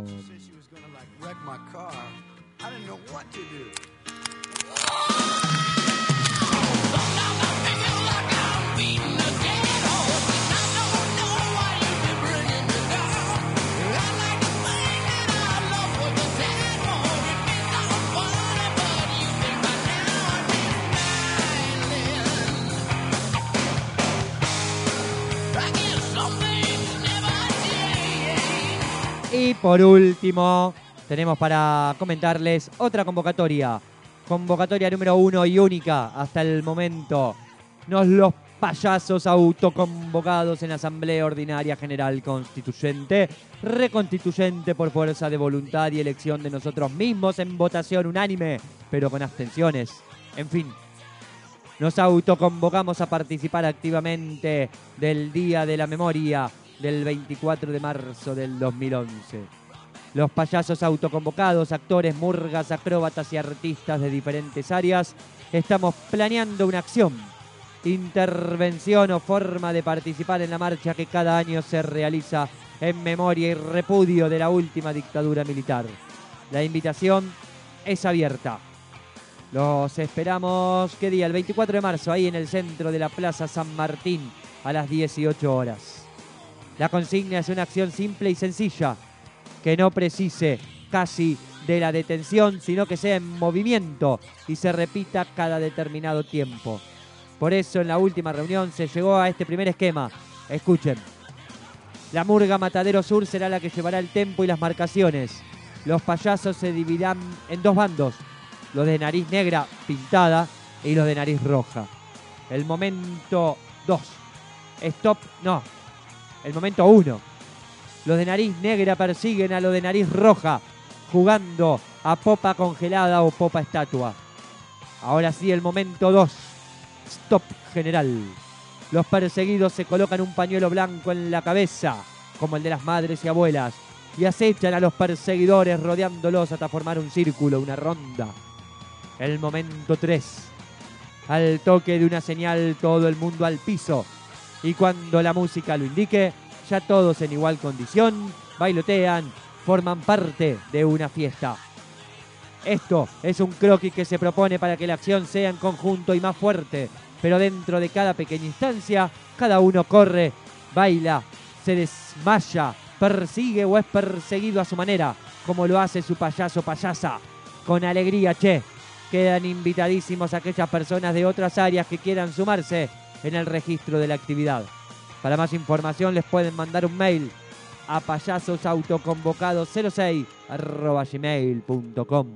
Speaker 8: Y por último, tenemos para comentarles otra convocatoria. Convocatoria número uno y única hasta el momento. Nos los payasos autoconvocados en Asamblea Ordinaria General Constituyente, reconstituyente por fuerza de voluntad y elección de nosotros mismos en votación unánime, pero con abstenciones. En fin, nos autoconvocamos a participar activamente del Día de la Memoria del veinticuatro de marzo del dos mil once. Los payasos autoconvocados, actores, murgas, acróbatas y artistas de diferentes áreas, estamos planeando una acción, intervención o forma de participar en la marcha que cada año se realiza en memoria y repudio de la última dictadura militar. La invitación es abierta. Los esperamos, ¿qué día? El veinticuatro de marzo, ahí en el centro de la Plaza San Martín, a las dieciocho horas. La consigna es una acción simple y sencilla, que no precise casi de la detención, sino que sea en movimiento y se repita cada determinado tiempo. Por eso en la última reunión se llegó a este primer esquema. Escuchen. La murga Matadero Sur será la que llevará el tempo y las marcaciones. Los payasos se dividirán en dos bandos, los de nariz negra pintada y los de nariz roja. El momento dos. Stop, no. El momento uno. Los de nariz negra persiguen a los de nariz roja, jugando a popa congelada o popa estatua. Ahora sí, el momento dos. Stop, general. Los perseguidos se colocan un pañuelo blanco en la cabeza, como el de las madres y abuelas, y acechan a los perseguidores rodeándolos hasta formar un círculo, una ronda. El momento tres. Al toque de una señal, todo el mundo al piso. Y cuando la música lo indique, ya todos en igual condición, bailotean, forman parte de una fiesta. Esto es un croquis que se propone para que la acción sea en conjunto y más fuerte, pero dentro de cada pequeña instancia, cada uno corre, baila, se desmaya, persigue o es perseguido a su manera, como lo hace su payaso payasa. Con alegría, che, quedan invitadísimos a aquellas personas de otras áreas que quieran sumarse en el registro de la actividad. Para más información les pueden mandar un mail a payasosautoconvocados cero seis arroba gmail punto com.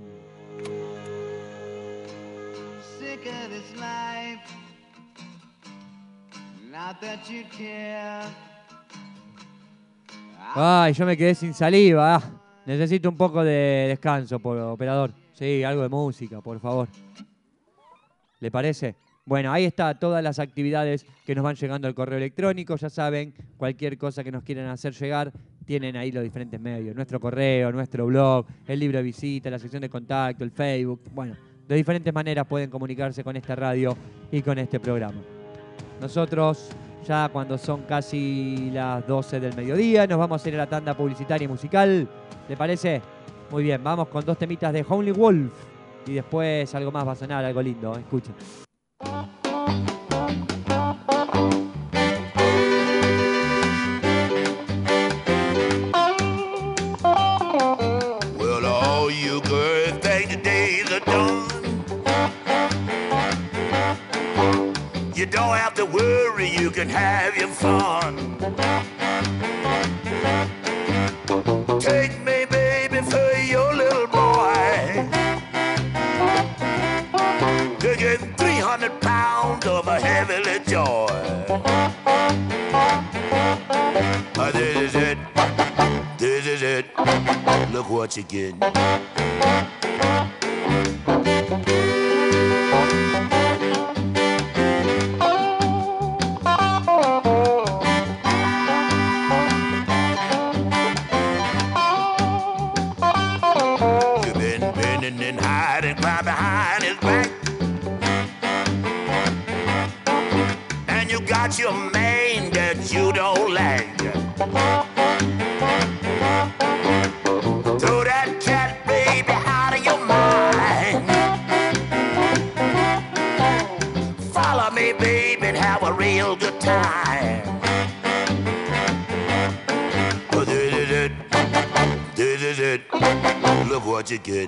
Speaker 8: Ay, yo me quedé sin saliva. Ah, necesito un poco de descanso, por operador. Sí, algo de música, por favor. ¿Le parece? Bueno, ahí está todas las actividades que nos van llegando al correo electrónico. Ya saben, cualquier cosa que nos quieran hacer llegar, tienen ahí los diferentes medios. Nuestro correo, nuestro blog, el libro de visita, la sección de contacto, el Facebook. Bueno, de diferentes maneras pueden comunicarse con esta radio y con este programa. Nosotros, ya cuando son casi las doce del mediodía, nos vamos a hacer a la tanda publicitaria y musical. ¿Le parece? Muy bien, vamos con dos temitas de Howlin' Wolf. Y después algo más va a sonar, algo lindo. Escuchen.
Speaker 13: Well, all you girls think the days are done. You don't have to worry, you can have your fun. Take me, baby, for your little boy. Taking three hundred pounds of a heavenly joy. Uh, this is it, this is it, look what you get. You've been bending and hiding right behind his back. And you got your mane that you don't like. Throw that cat baby out of your mind. Follow me, baby, and have a real good time. Oh, this is it, this is it, look what you get.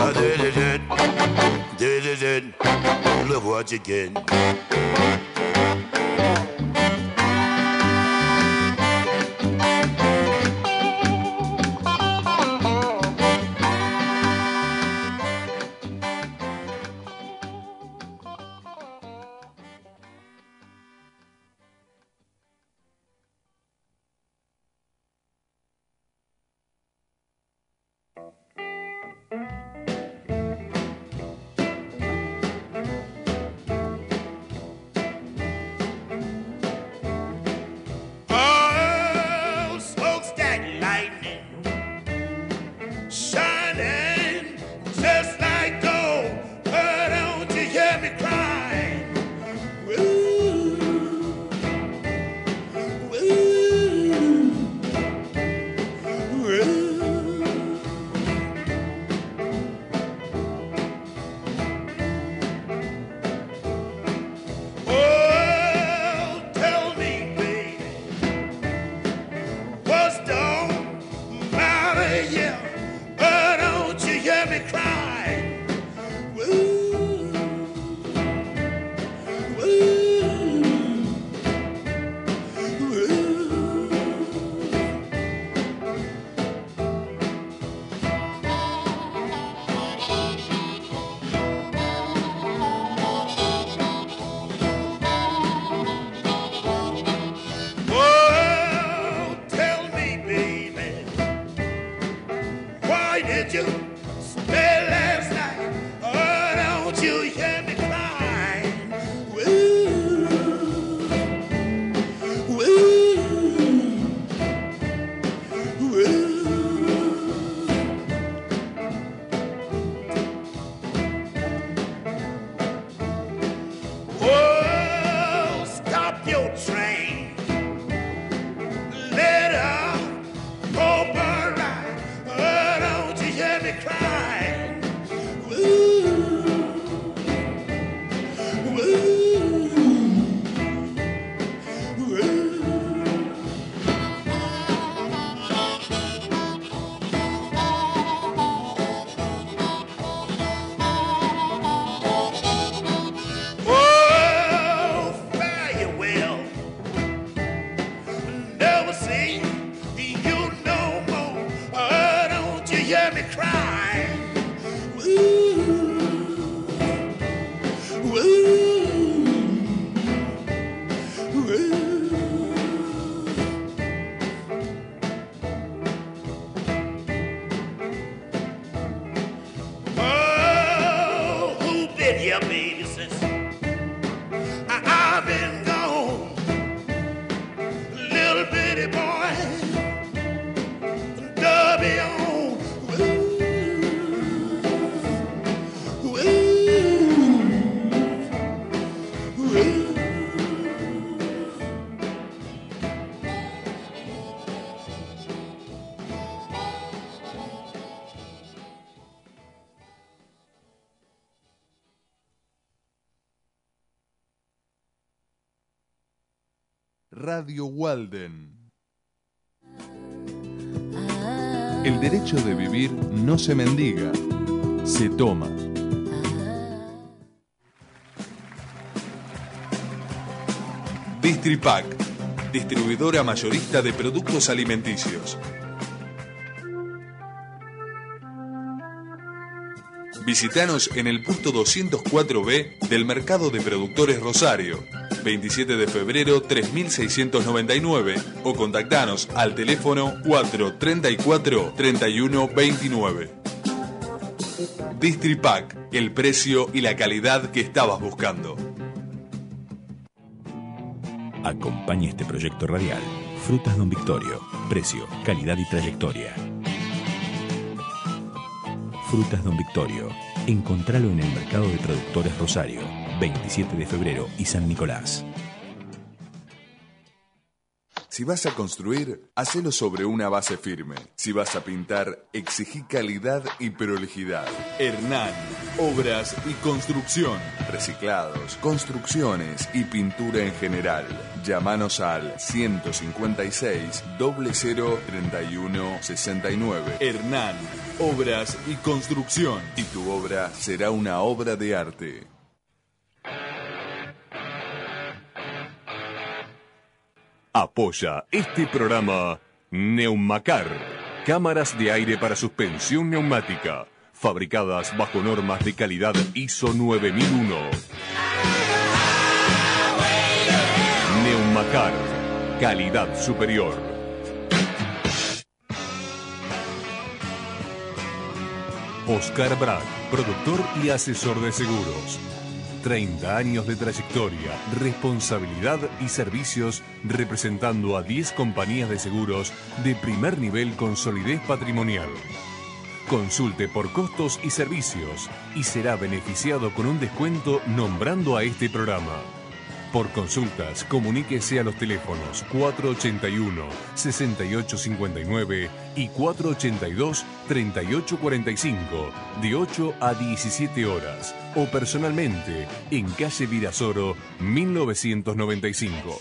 Speaker 13: Ah, this is it. This is it. Look what you get.
Speaker 1: Radio Walden. El derecho de vivir no se mendiga, se toma. Distripac, distribuidora mayorista de productos alimenticios. Visítanos en el puesto doscientos cuatro B del Mercado de Productores Rosario, veintisiete de febrero tres mil seiscientos noventa y nueve, o contactanos al teléfono cuatro treinta y cuatro treinta y uno veintinueve. Distripac, el precio y la calidad que estabas buscando.
Speaker 11: Acompaña este proyecto radial. Frutas Don Victorio. Precio, calidad y trayectoria. Frutas Don Victorio. Encontralo en el Mercado de Productores Rosario, veintisiete de febrero y San Nicolás.
Speaker 1: Si vas a construir, hacelo sobre una base firme. Si vas a pintar, exigí calidad y prolijidad. Hernán, obras y construcción. Reciclados, construcciones y pintura en general. Llámanos al ciento cincuenta y seis, cero cero, treinta y uno, sesenta y nueve. Hernán, obras y construcción. Y tu obra será una obra de arte.
Speaker 12: Apoya este programa Neumacar, cámaras de aire para suspensión neumática, fabricadas bajo normas de calidad I S O nueve mil uno. Neumacar, calidad superior. Oscar Bragg, productor y asesor de seguros. treinta años de trayectoria, responsabilidad y servicios representando a diez compañías de seguros de primer nivel con solidez patrimonial. Consulte por costos y servicios y será beneficiado con un descuento nombrando a este programa. Por consultas, comuníquese a los teléfonos cuatro ochenta y uno, sesenta y ocho cincuenta y nueve y cuatro ochenta y dos, treinta y ocho cuarenta y cinco, de ocho a diecisiete horas, o personalmente en calle Virasoro, mil novecientos noventa y cinco.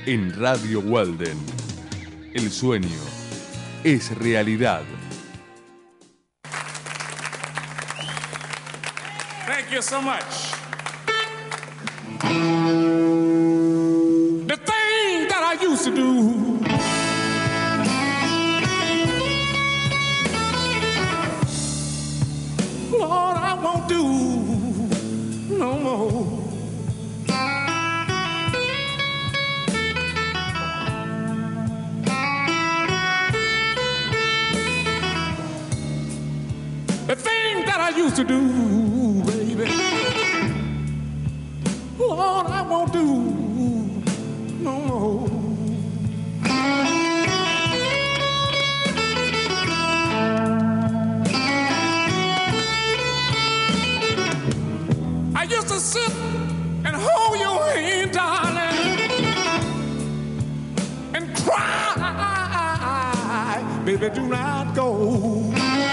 Speaker 1: en Radio Walden. El sueño es realidad.
Speaker 14: Thank you so much. The thing that I used to do, Lord, I won't do no more. The thing that I used to do, baby, Lord, I won't do no more. I used to sit and hold your hand, darling, and cry, baby, do not go.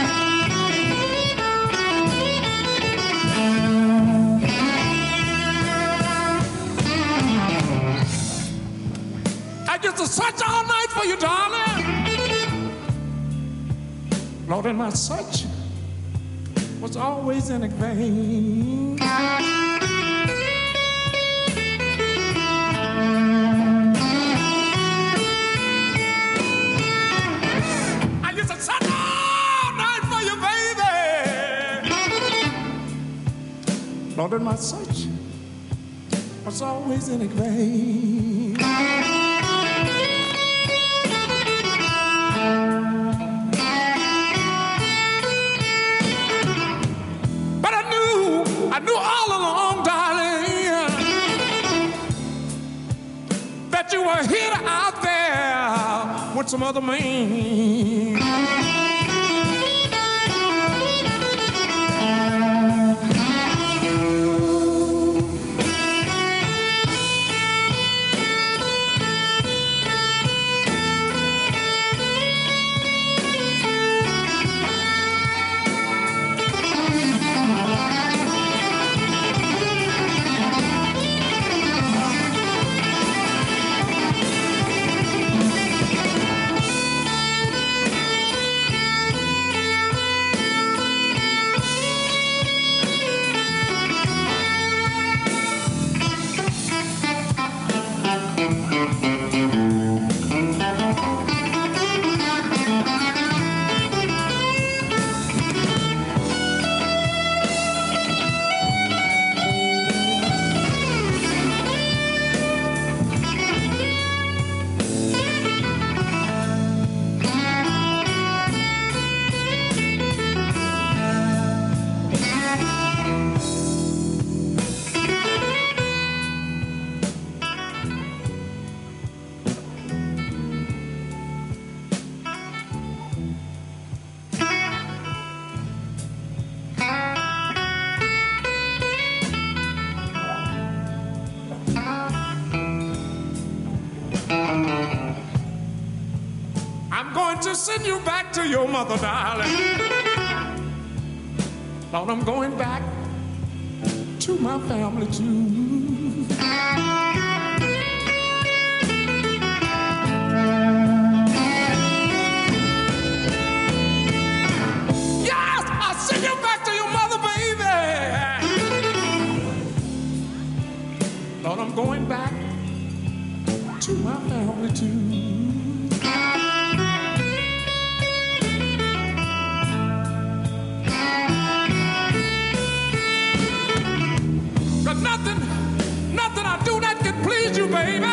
Speaker 14: I used to search all night for you, darling. Lord, and my search was always in vain. I used to search all night for you, baby. Lord, and my search was always in vain. I knew all along, darling, that you were here out there with some other man. To send you back to your mother, darling. Lord, I'm going back to my family too. Yes, I'll send you back to your mother, baby. Lord, I'm going back to my family too. Nothing, nothing I do that can please you, baby.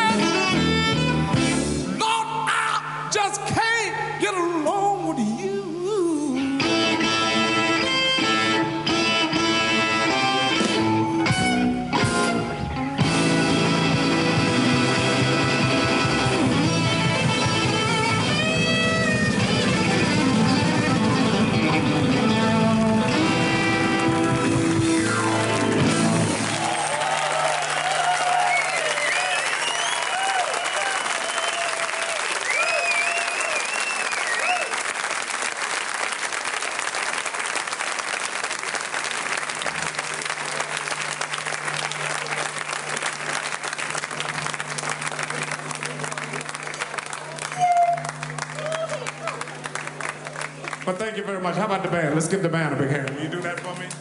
Speaker 14: Lord, I just can't get along with you. Well, thank you very much. How about the band? Let's give the band a big hand. Will you do that for me?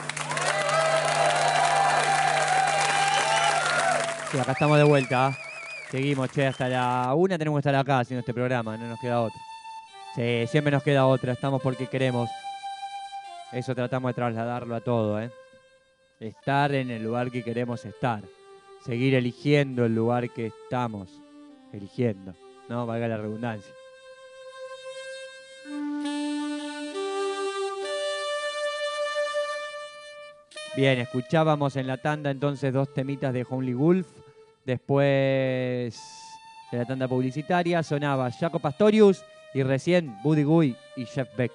Speaker 8: Sí, acá estamos de vuelta. Seguimos, che, hasta la una tenemos que estar acá haciendo este programa, no nos queda otra. Sí, siempre nos queda otra, estamos porque queremos. Eso tratamos de trasladarlo a todo, ¿eh? Estar en el lugar que queremos estar. Seguir eligiendo el lugar que estamos eligiendo, ¿no? Valga la redundancia. Bien, escuchábamos en la tanda entonces dos temitas de Howlin' Wolf. Después de la tanda publicitaria sonaba Jaco Pastorius y recién Buddy Guy y Jeff Beck.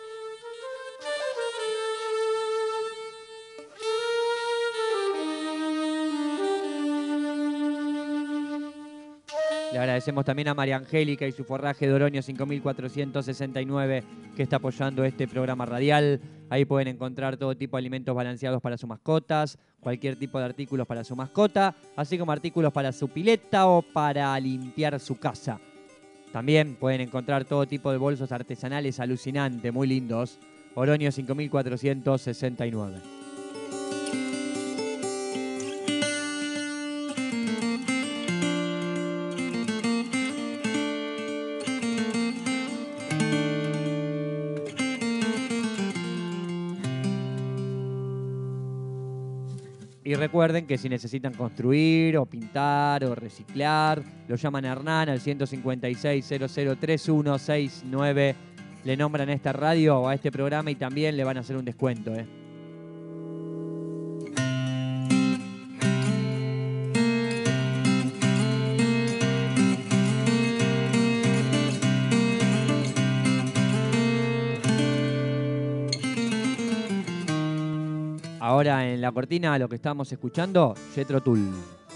Speaker 8: Le agradecemos también a María Angélica y su forraje de Oroño cinco mil cuatrocientos sesenta y nueve que está apoyando este programa radial. Ahí pueden encontrar todo tipo de alimentos balanceados para sus mascotas, cualquier tipo de artículos para su mascota, así como artículos para su pileta o para limpiar su casa. También pueden encontrar todo tipo de bolsos artesanales alucinantes, muy lindos. Oroño cinco mil cuatrocientos sesenta y nueve. Y recuerden que si necesitan construir o pintar o reciclar, lo llaman a Hernán al ciento cincuenta y seis, cero cero tres uno seis nueve. Le nombran a esta radio o a este programa y también le van a hacer un descuento, ¿eh? Ahora en la cortina lo que estamos escuchando, Jethro Tull.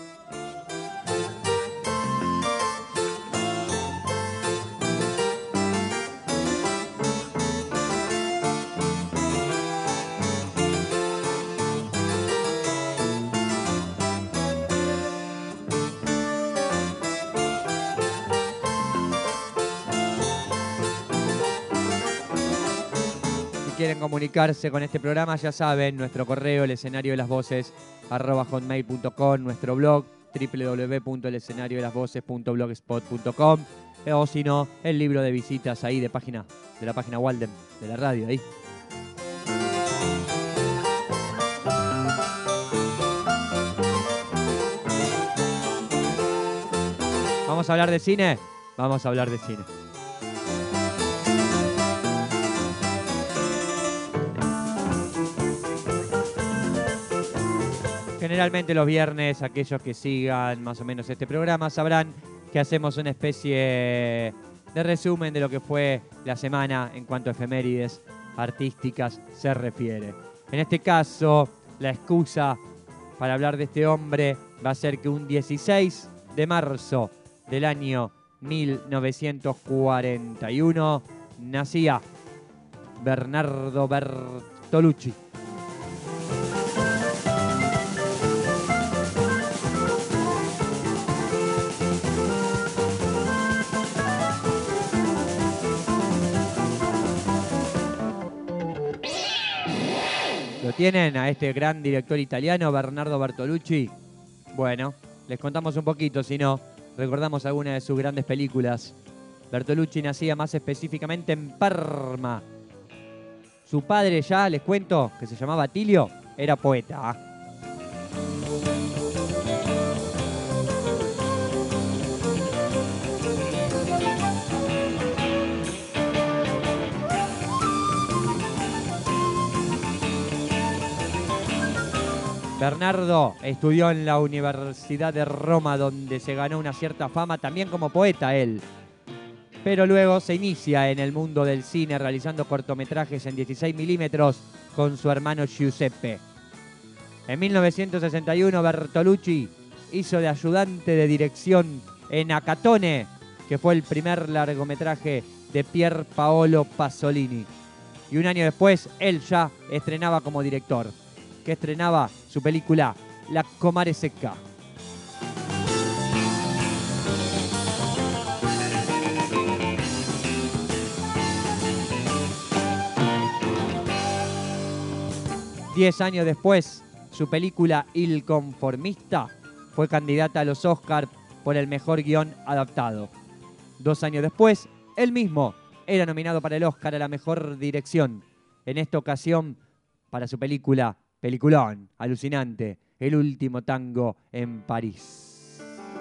Speaker 8: Quieren comunicarse con este programa, ya saben, nuestro correo, el escenario de las voces, arroba hotmail punto com, nuestro blog, doble u doble u doble u punto el escenario de las voces punto blogspot punto com, o si no, el libro de visitas ahí de página, de la página Walden, de la radio, ahí. ¿Vamos a hablar de cine? Vamos a hablar de cine. Generalmente los viernes, aquellos que sigan más o menos este programa sabrán que hacemos una especie de resumen de lo que fue la semana en cuanto a efemérides artísticas se refiere. En este caso, la excusa para hablar de este hombre va a ser que un dieciséis de marzo del año mil novecientos cuarenta y uno nacía Bernardo Bertolucci. ¿Lo tienen a este gran director italiano, Bernardo Bertolucci? Bueno, les contamos un poquito, si no, recordamos algunas de sus grandes películas. Bertolucci nacía más específicamente en Parma. Su padre ya, les cuento, que se llamaba Tilio, era poeta. Bernardo estudió en la Universidad de Roma, donde se ganó una cierta fama también como poeta él. Pero luego se inicia en el mundo del cine realizando cortometrajes en dieciséis milímetros con su hermano Giuseppe. En mil novecientos sesenta y uno Bertolucci hizo de ayudante de dirección en Acatone, que fue el primer largometraje de Pier Paolo Pasolini. Y un año después él ya estrenaba como director, que estrenaba su película La Comare Secca. Diez años después, su película Il Conformista fue candidata a los Oscar por el mejor guión adaptado. Dos años después, él mismo era nominado para el Oscar a la mejor dirección. En esta ocasión, para su película, peliculón, alucinante, El último tango en París.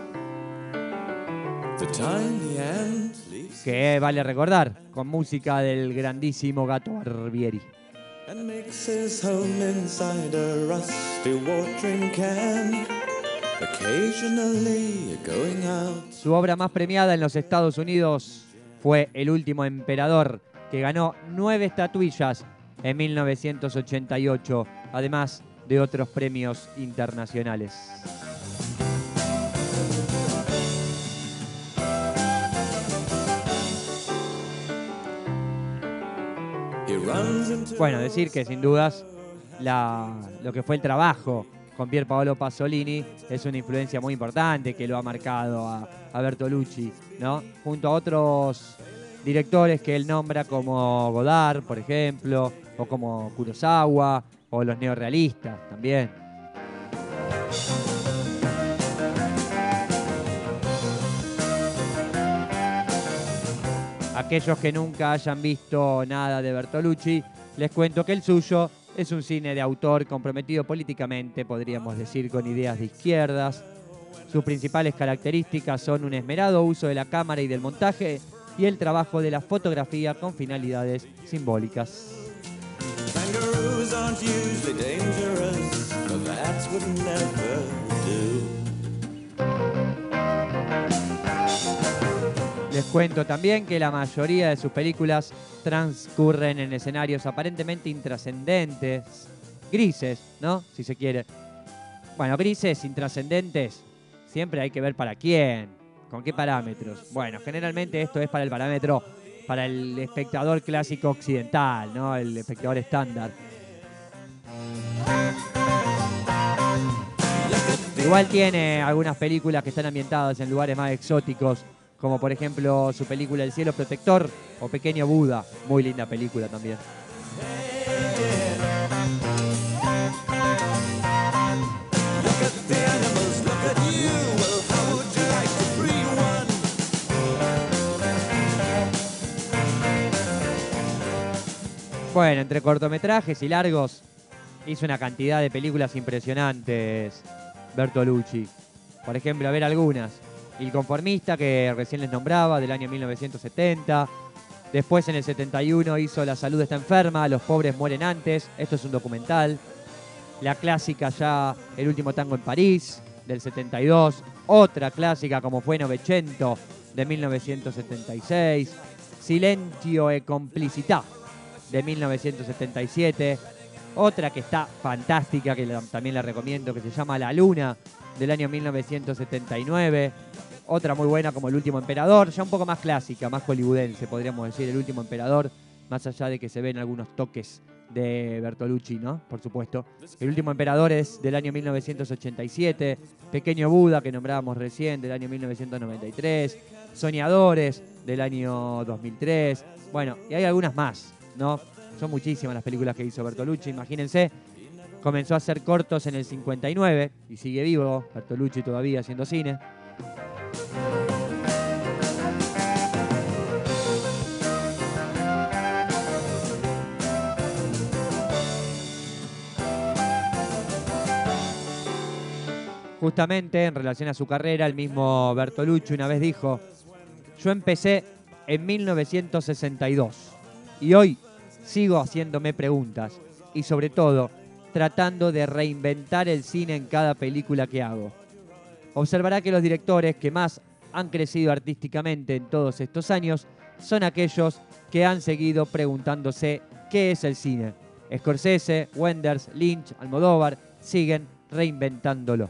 Speaker 8: Que vale recordar, con música del grandísimo Gato Barbieri.
Speaker 15: And makes his home inside a rusty watering can. Occasionally going out.
Speaker 8: Su obra más premiada en los Estados Unidos fue El último emperador, que ganó nueve estatuillas en mil novecientos ochenta y ocho, además de otros premios internacionales. Bueno, decir que sin dudas la, lo que fue el trabajo con Pier Paolo Pasolini es una influencia muy importante que lo ha marcado a, a Bertolucci, ¿no? Junto a otros directores que él nombra como Godard, por ejemplo, o como Kurosawa, o los neorrealistas también. Aquellos que nunca hayan visto nada de Bertolucci, les cuento que el suyo es un cine de autor comprometido políticamente, podríamos decir, con ideas de izquierdas. Sus principales características son un esmerado uso de la cámara y del montaje y el trabajo de la fotografía con finalidades simbólicas.
Speaker 15: Kangaroos aren't usually dangerous, but that would never do.
Speaker 8: Les cuento también que la mayoría de sus películas transcurren en escenarios aparentemente intrascendentes, grises, ¿no? Si se quiere. Bueno, grises, intrascendentes, siempre hay que ver para quién, con qué parámetros. Bueno, generalmente esto es para el parámetro, para el espectador clásico occidental, ¿no? El espectador estándar. Igual tiene algunas películas que están ambientadas en lugares más exóticos, como por ejemplo su película El cielo protector o Pequeño Buda, muy linda película también. Bueno, entre cortometrajes y largos hizo una cantidad de películas impresionantes Bertolucci. Por ejemplo, a ver algunas. El Conformista, que recién les nombraba, del año mil novecientos setenta. Después, en el setenta y uno, hizo La salud está enferma, los pobres mueren antes. Esto es un documental. La clásica ya El último tango en París, del setenta y dos. Otra clásica como fue Novecento, de mil novecientos setenta y seis. Silenzio e complicità, de mil novecientos setenta y siete. Otra que está fantástica, que la, también la recomiendo, que se llama La Luna, del año mil novecientos setenta y nueve. Otra muy buena como El último emperador, ya un poco más clásica, más hollywoodense, podríamos decir, El último emperador, más allá de que se ven algunos toques de Bertolucci, ¿no? Por supuesto. El último emperador es del año mil novecientos ochenta y siete. Pequeño Buda, que nombrábamos recién, del año mil novecientos noventa y tres. Soñadores, del año dos mil tres. Bueno, y hay algunas más, ¿no? Son muchísimas las películas que hizo Bertolucci, imagínense. Comenzó a hacer cortos en el cincuenta y nueve y sigue vivo Bertolucci todavía haciendo cine. Justamente en relación a su carrera, el mismo Bertolucci una vez dijo: yo empecé en mil novecientos sesenta y dos y hoy sigo haciéndome preguntas y sobre todo tratando de reinventar el cine en cada película que hago. Observará que los directores que más han crecido artísticamente en todos estos años son aquellos que han seguido preguntándose qué es el cine. Scorsese, Wenders, Lynch, Almodóvar siguen reinventándolo.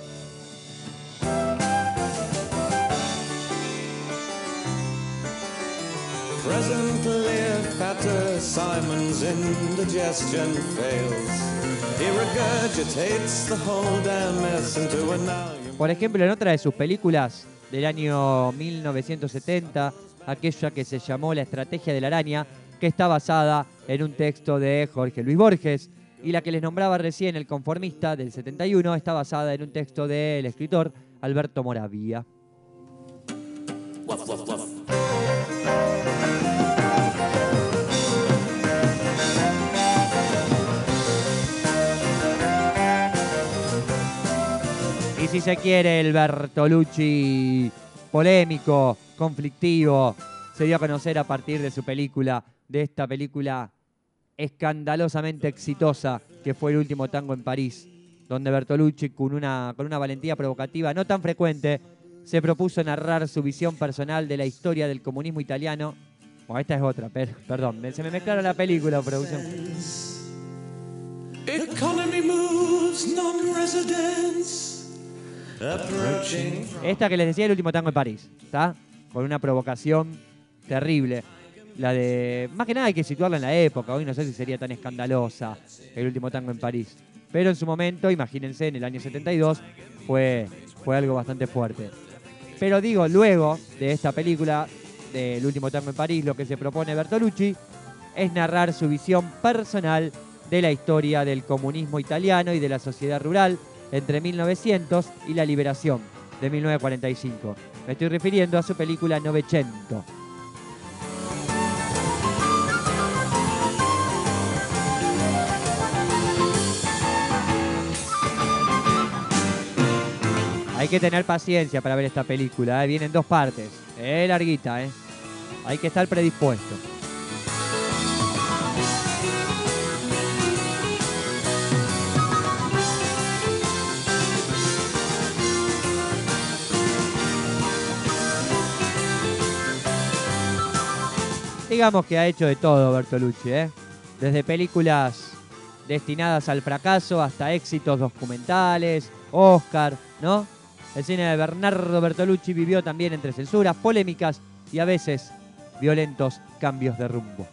Speaker 15: Presently, if Pater Simon's indigestion fails, he regurgitates the whole damn mess into a now.
Speaker 8: Por ejemplo, en otra de sus películas del año mil novecientos setenta, aquella que se llamó La estrategia de la araña, que está basada en un texto de Jorge Luis Borges, Y la que les nombraba recién, El conformista, del setenta y uno, está basada en un texto del escritor Alberto Moravia. Y si se quiere, el Bertolucci polémico, conflictivo, se dio a conocer a partir de su película, de esta película escandalosamente exitosa que fue El último tango en París, donde Bertolucci, con una, con una valentía provocativa no tan frecuente, se propuso narrar su visión personal de la historia del comunismo italiano. Bueno, esta es otra, per, perdón, se me mezclaron la película, producción.
Speaker 15: Economy moves, non-residents.
Speaker 8: Esta que les decía, El último tango en París, ¿está? Con una provocación terrible. La de... Más que nada hay que situarla en la época. Hoy no sé si sería tan escandalosa El último tango en París. Pero en su momento, imagínense, en el año setenta y dos, fue, fue algo bastante fuerte. Pero digo, luego de esta película, de El último tango en París, lo que se propone Bertolucci es narrar su visión personal de la historia del comunismo italiano y de la sociedad rural entre mil novecientos y la liberación de mil novecientos cuarenta y cinco. Me estoy refiriendo a su película Novecento. Hay que tener paciencia para ver esta película, ¿eh? Viene en dos partes. Es larguita, ¿eh? Hay que estar predispuesto. Digamos que ha hecho de todo Bertolucci, ¿eh? Desde películas destinadas al fracaso hasta éxitos documentales, Oscar, ¿no? El cine de Bernardo Bertolucci vivió también entre censuras, polémicas y a veces violentos cambios de rumbo.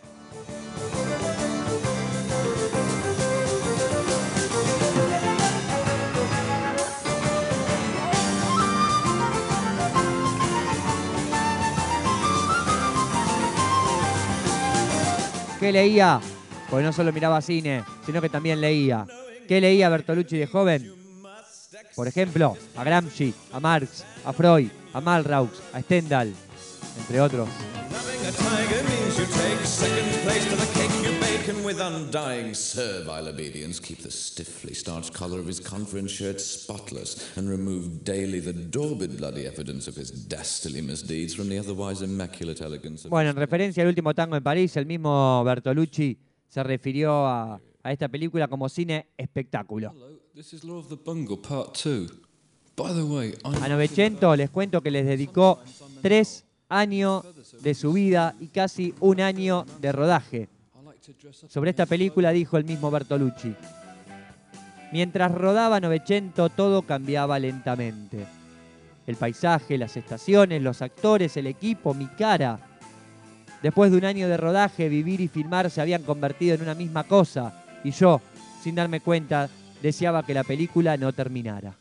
Speaker 8: ¿Qué leía? Pues no solo miraba cine, sino que también leía. ¿Qué leía Bertolucci de joven? Por ejemplo, a Gramsci, a Marx, a Freud, a Malraux, a Stendhal, entre otros.
Speaker 15: With undying servile obedience, keep the stiffly starched collar of his conference shirt spotless, and remove daily the daubed bloody evidence of his dastardly misdeeds from the otherwise immaculate elegance of...
Speaker 8: Bueno, en referencia al último tango en París, el mismo Bertolucci se refirió a, a esta película como cine espectáculo.
Speaker 16: This is Law of the Bungle, part two. By the way,
Speaker 8: a Novecento les cuento que les dedicó tres años de su vida y casi un año de rodaje. Sobre esta película dijo el mismo Bertolucci: mientras rodaba Novecento todo cambiaba lentamente. El paisaje, las estaciones, los actores, el equipo, mi cara. Después de un año de rodaje, vivir y filmar se habían convertido en una misma cosa y yo, sin darme cuenta, deseaba que la película no terminara.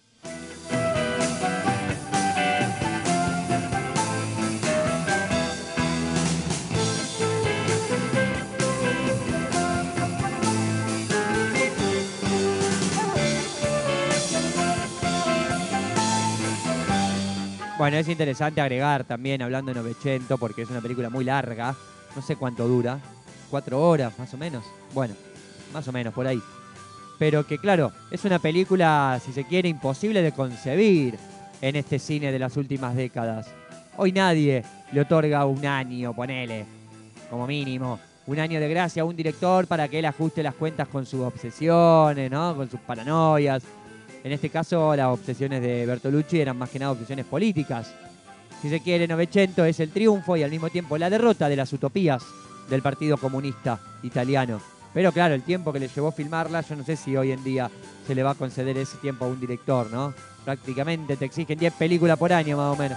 Speaker 8: Bueno, es interesante agregar también, hablando de Novecento, porque es una película muy larga, no sé cuánto dura, cuatro horas más o menos, bueno, más o menos por ahí. Pero que claro, es una película, si se quiere, imposible de concebir en este cine de las últimas décadas. Hoy nadie le otorga un año, ponele, como mínimo, un año de gracia a un director para que él ajuste las cuentas con sus obsesiones, ¿no? Con sus paranoias. En este caso, las obsesiones de Bertolucci eran más que nada obsesiones políticas. Si se quiere, Novecento es el triunfo y al mismo tiempo la derrota de las utopías del Partido Comunista Italiano. Pero claro, el tiempo que le llevó filmarla, yo no sé si hoy en día se le va a conceder ese tiempo a un director, ¿no? Prácticamente te exigen diez películas por año más o menos.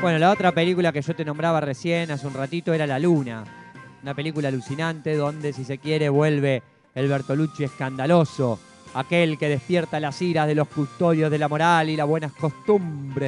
Speaker 8: Bueno, la otra película que yo te nombraba recién hace un ratito era La Luna. Una película alucinante donde, si se quiere, vuelve el Bertolucci escandaloso, aquel que despierta las iras de los custodios de la moral y las buenas costumbres.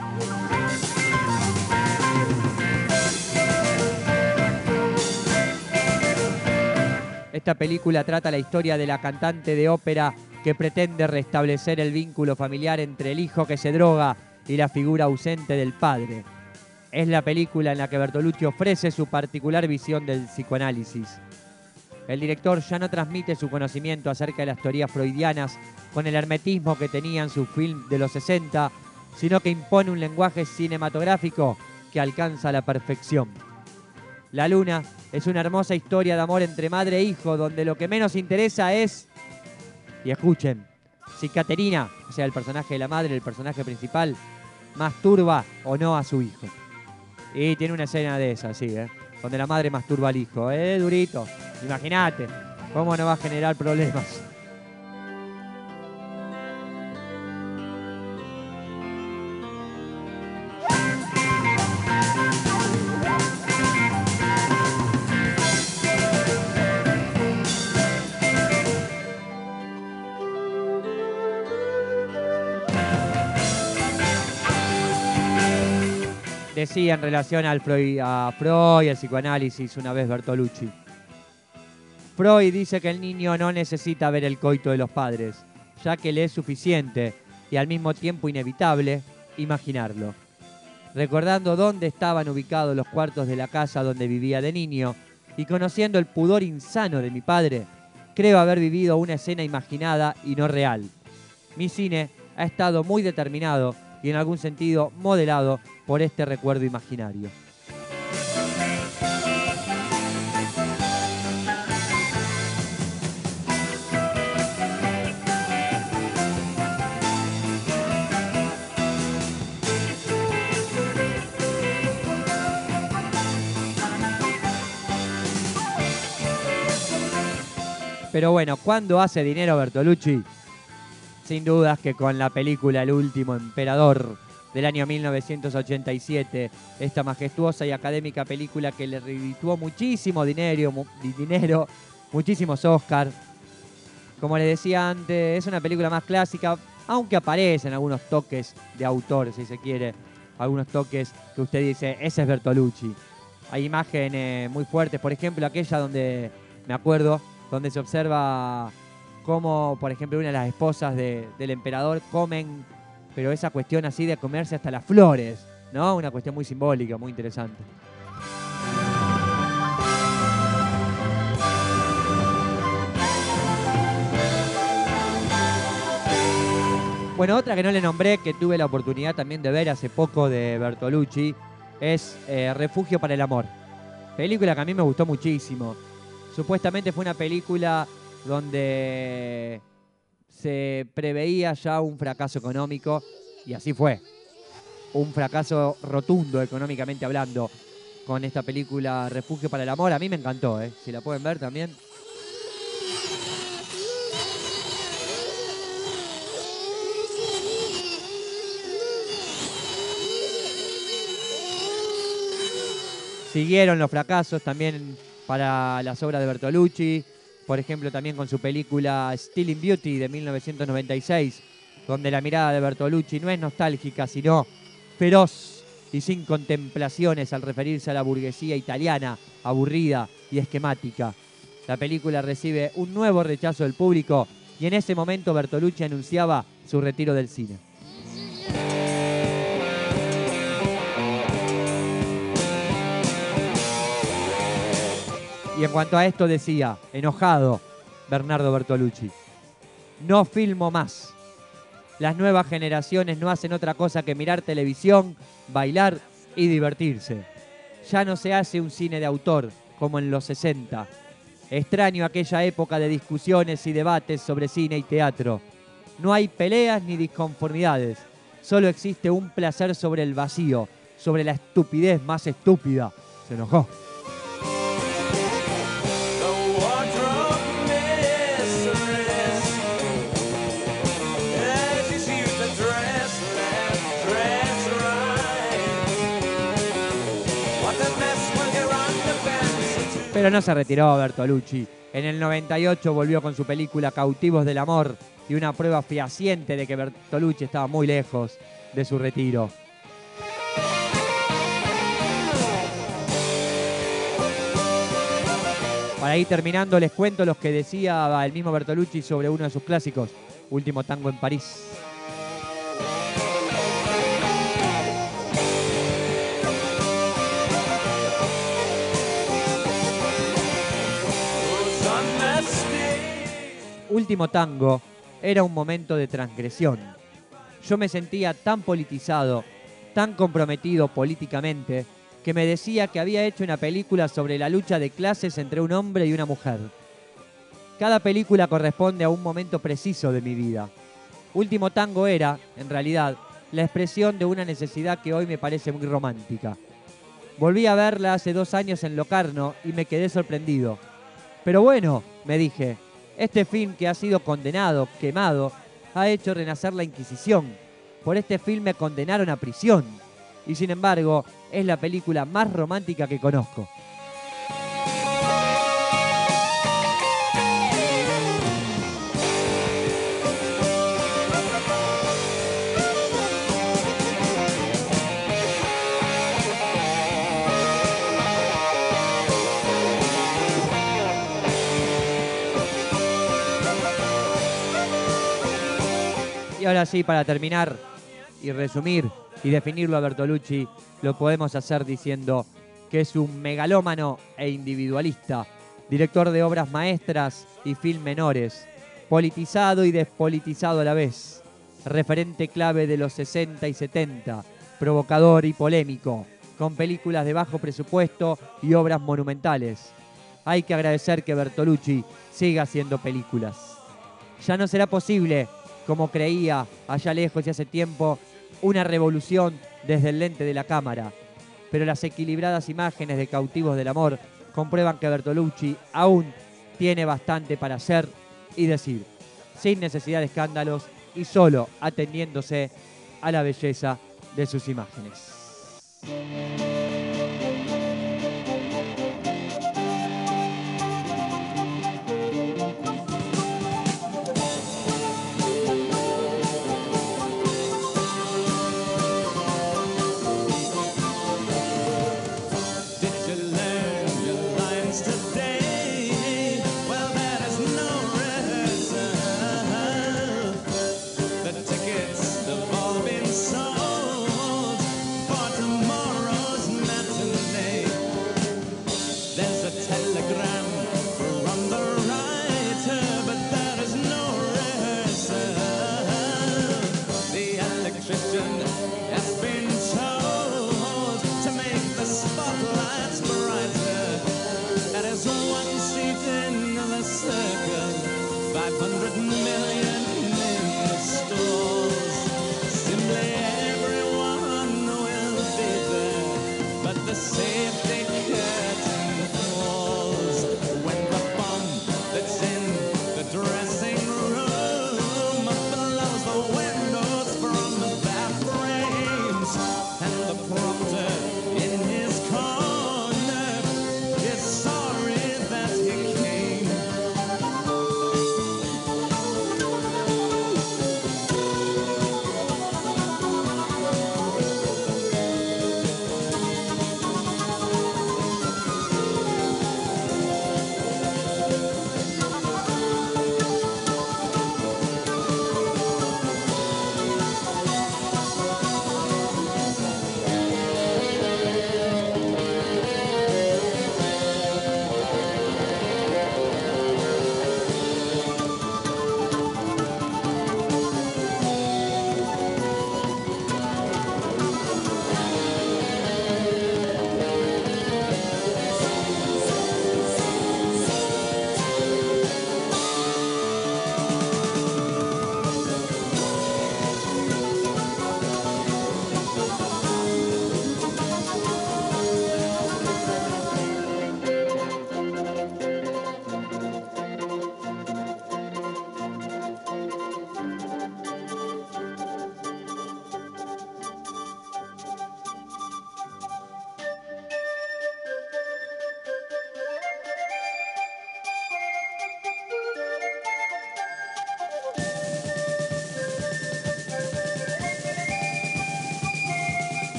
Speaker 8: Esta película trata la historia de la cantante de ópera que pretende restablecer el vínculo familiar entre el hijo que se droga y la figura ausente del padre. Es la película en la que Bertolucci ofrece su particular visión del psicoanálisis. El director ya no transmite su conocimiento acerca de las teorías freudianas con el hermetismo que tenían sus films de los sesenta, sino que impone un lenguaje cinematográfico que alcanza la perfección. La Luna es una hermosa historia de amor entre madre e hijo, donde lo que menos interesa es, y escuchen, si Caterina, o sea, el personaje de la madre, el personaje principal, masturba o no a su hijo. Y tiene una escena de esa, sí, ¿eh? Donde la madre masturba al hijo. ¿Eh? Durito. Imagínate cómo no va a generar problemas. Decía en relación al Freud, a Freud y al psicoanálisis una vez Bertolucci. Freud dice que el niño no necesita ver el coito de los padres, ya que le es suficiente y al mismo tiempo inevitable imaginarlo. Recordando dónde estaban ubicados los cuartos de la casa donde vivía de niño y conociendo el pudor insano de mi padre, creo haber vivido una escena imaginada y no real. Mi cine ha estado muy determinado y en algún sentido modelado por este recuerdo imaginario. Pero bueno, ¿cuándo hace dinero Bertolucci? Sin dudas que con la película El Último Emperador del año mil novecientos ochenta y siete, esta majestuosa y académica película que le redituó muchísimo dinero, mu dinero, muchísimos Oscars. Como les decía antes, es una película más clásica, aunque aparecen algunos toques de autor, si se quiere, algunos toques que usted dice, ese es Bertolucci. Hay imágenes muy fuertes, por ejemplo, aquella donde, me acuerdo, donde se observa cómo, por ejemplo, una de las esposas de, del emperador comen, pero esa cuestión así de comerse hasta las flores, ¿no? Una cuestión muy simbólica, muy interesante. Bueno, otra que no le nombré, que tuve la oportunidad también de ver hace poco de Bertolucci, es eh, Refugio para el Amor. Película que a mí me gustó muchísimo. Supuestamente fue una película donde se preveía ya un fracaso económico, y así fue. Un fracaso rotundo económicamente hablando con esta película Refugio para el Amor. A mí me encantó, ¿eh? Si la pueden ver también. Siguieron los fracasos también para las obras de Bertolucci, por ejemplo también con su película Stealing Beauty de mil novecientos noventa y seis, donde la mirada de Bertolucci no es nostálgica, sino feroz y sin contemplaciones al referirse a la burguesía italiana, aburrida y esquemática. La película recibe un nuevo rechazo del público y en ese momento Bertolucci anunciaba su retiro del cine. Y en cuanto a esto decía, enojado, Bernardo Bertolucci: no filmo más. Las nuevas generaciones no hacen otra cosa que mirar televisión, bailar y divertirse. Ya no se hace un cine de autor como en los sesenta. Extraño aquella época de discusiones y debates sobre cine y teatro. No hay peleas ni disconformidades. Solo existe un placer sobre el vacío, sobre la estupidez más estúpida. Se enojó. Pero no se retiró Bertolucci. En el noventa y ocho volvió con su película Cautivos del Amor y una prueba fehaciente de que Bertolucci estaba muy lejos de su retiro. Para ir terminando, les cuento los que decía el mismo Bertolucci sobre uno de sus clásicos, Último Tango en París. Último Tango era un momento de transgresión. Yo me sentía tan politizado, tan comprometido políticamente, que me decía que había hecho una película sobre la lucha de clases entre un hombre y una mujer. Cada película corresponde a un momento preciso de mi vida. Último Tango era, en realidad, la expresión de una necesidad que hoy me parece muy romántica. Volví a verla hace dos años en Locarno y me quedé sorprendido. Pero bueno, me dije, este film que ha sido condenado, quemado, ha hecho renacer la Inquisición. Por este film me condenaron a prisión. Y sin embargo, es la película más romántica que conozco. Y ahora sí, para terminar y resumir y definirlo a Bertolucci, lo podemos hacer diciendo que es un megalómano e individualista, director de obras maestras y film menores, politizado y despolitizado a la vez, referente clave de los sesenta y setenta, provocador y polémico, con películas de bajo presupuesto y obras monumentales. Hay que agradecer que Bertolucci siga haciendo películas. Ya no será posible, como creía allá lejos y hace tiempo, una revolución desde el lente de la cámara. Pero las equilibradas imágenes de Cautivos del Amor comprueban que Bertolucci aún tiene bastante para hacer y decir, sin necesidad de escándalos y solo atendiéndose a la belleza de sus imágenes.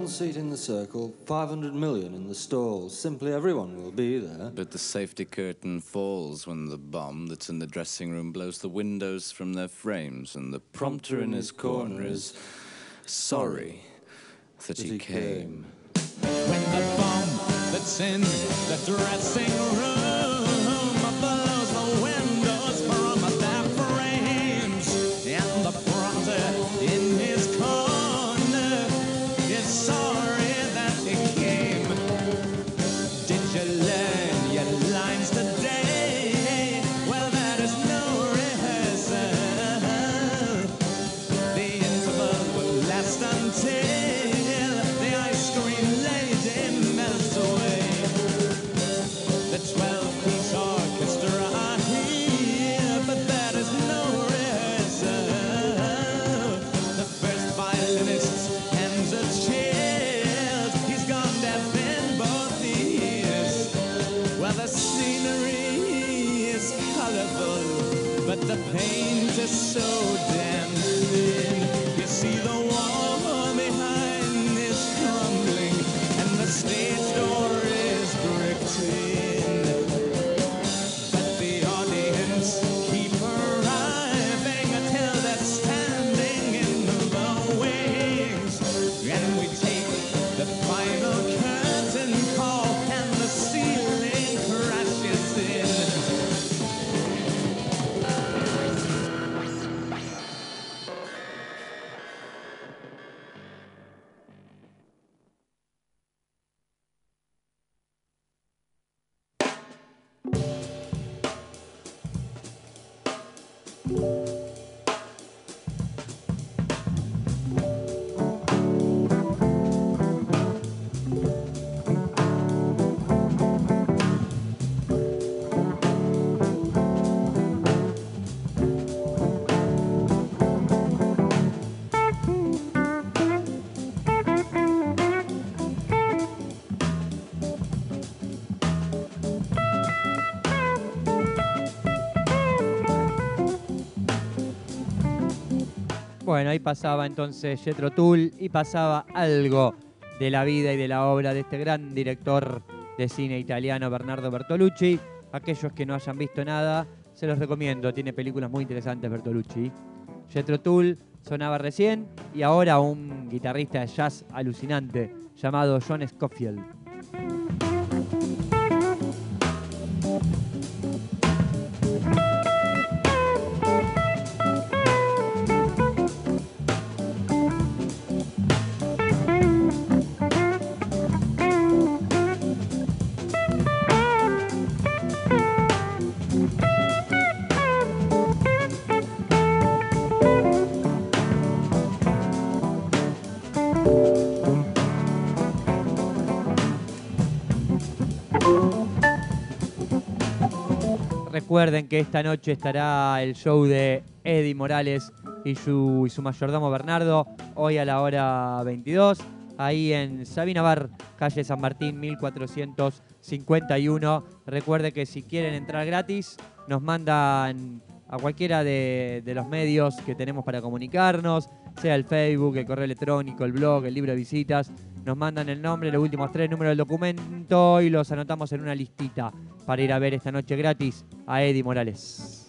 Speaker 17: seat in the circle, five hundred million in the stalls. Simply everyone will be there.
Speaker 15: But the safety curtain falls when the bomb that's in the dressing room blows the windows from their frames, and the prompter in his corner is sorry that he came.
Speaker 14: When the bomb that's in the dressing room blows the windows from their frames, and the prompter in his corner is sorry that he came. Did you learn your lines today? Well, that is no rehearsal. The interval will last until the ice cream lady melts away. The twelve-piece orchestra are here, but that is no rehearsal. The first violinist's hands are chilled. He's gone deaf in both ears. Well, the scenery is colorful, but the paint is so damn thin. You see the wall behind is crumbling, and the stage door is bricked in. But the audience keep arriving until they're standing in the wings, and we take the final curtain call, and the ceiling crashes in.
Speaker 8: Bueno, ahí pasaba entonces Jethro Tull y pasaba algo de la vida y de la obra de este gran director de cine italiano, Bernardo Bertolucci. Aquellos que no hayan visto nada, se los recomiendo. Tiene películas muy interesantes, Bertolucci. Jethro Tull sonaba recién y ahora un guitarrista de jazz alucinante llamado John Scofield. Recuerden que esta noche estará el show de Eddie Morales y su, y su mayordomo Bernardo, hoy a la hora veintidós, ahí en Sabina Bar, calle San Martín mil cuatrocientos cincuenta y uno. Recuerden que si quieren entrar gratis, nos mandan a cualquiera de, de los medios que tenemos para comunicarnos, sea el Facebook, el correo electrónico, el blog, el libro de visitas. Nos mandan el nombre, los últimos tres números del documento y los anotamos en una listita para ir a ver esta noche gratis a Eddie Morales.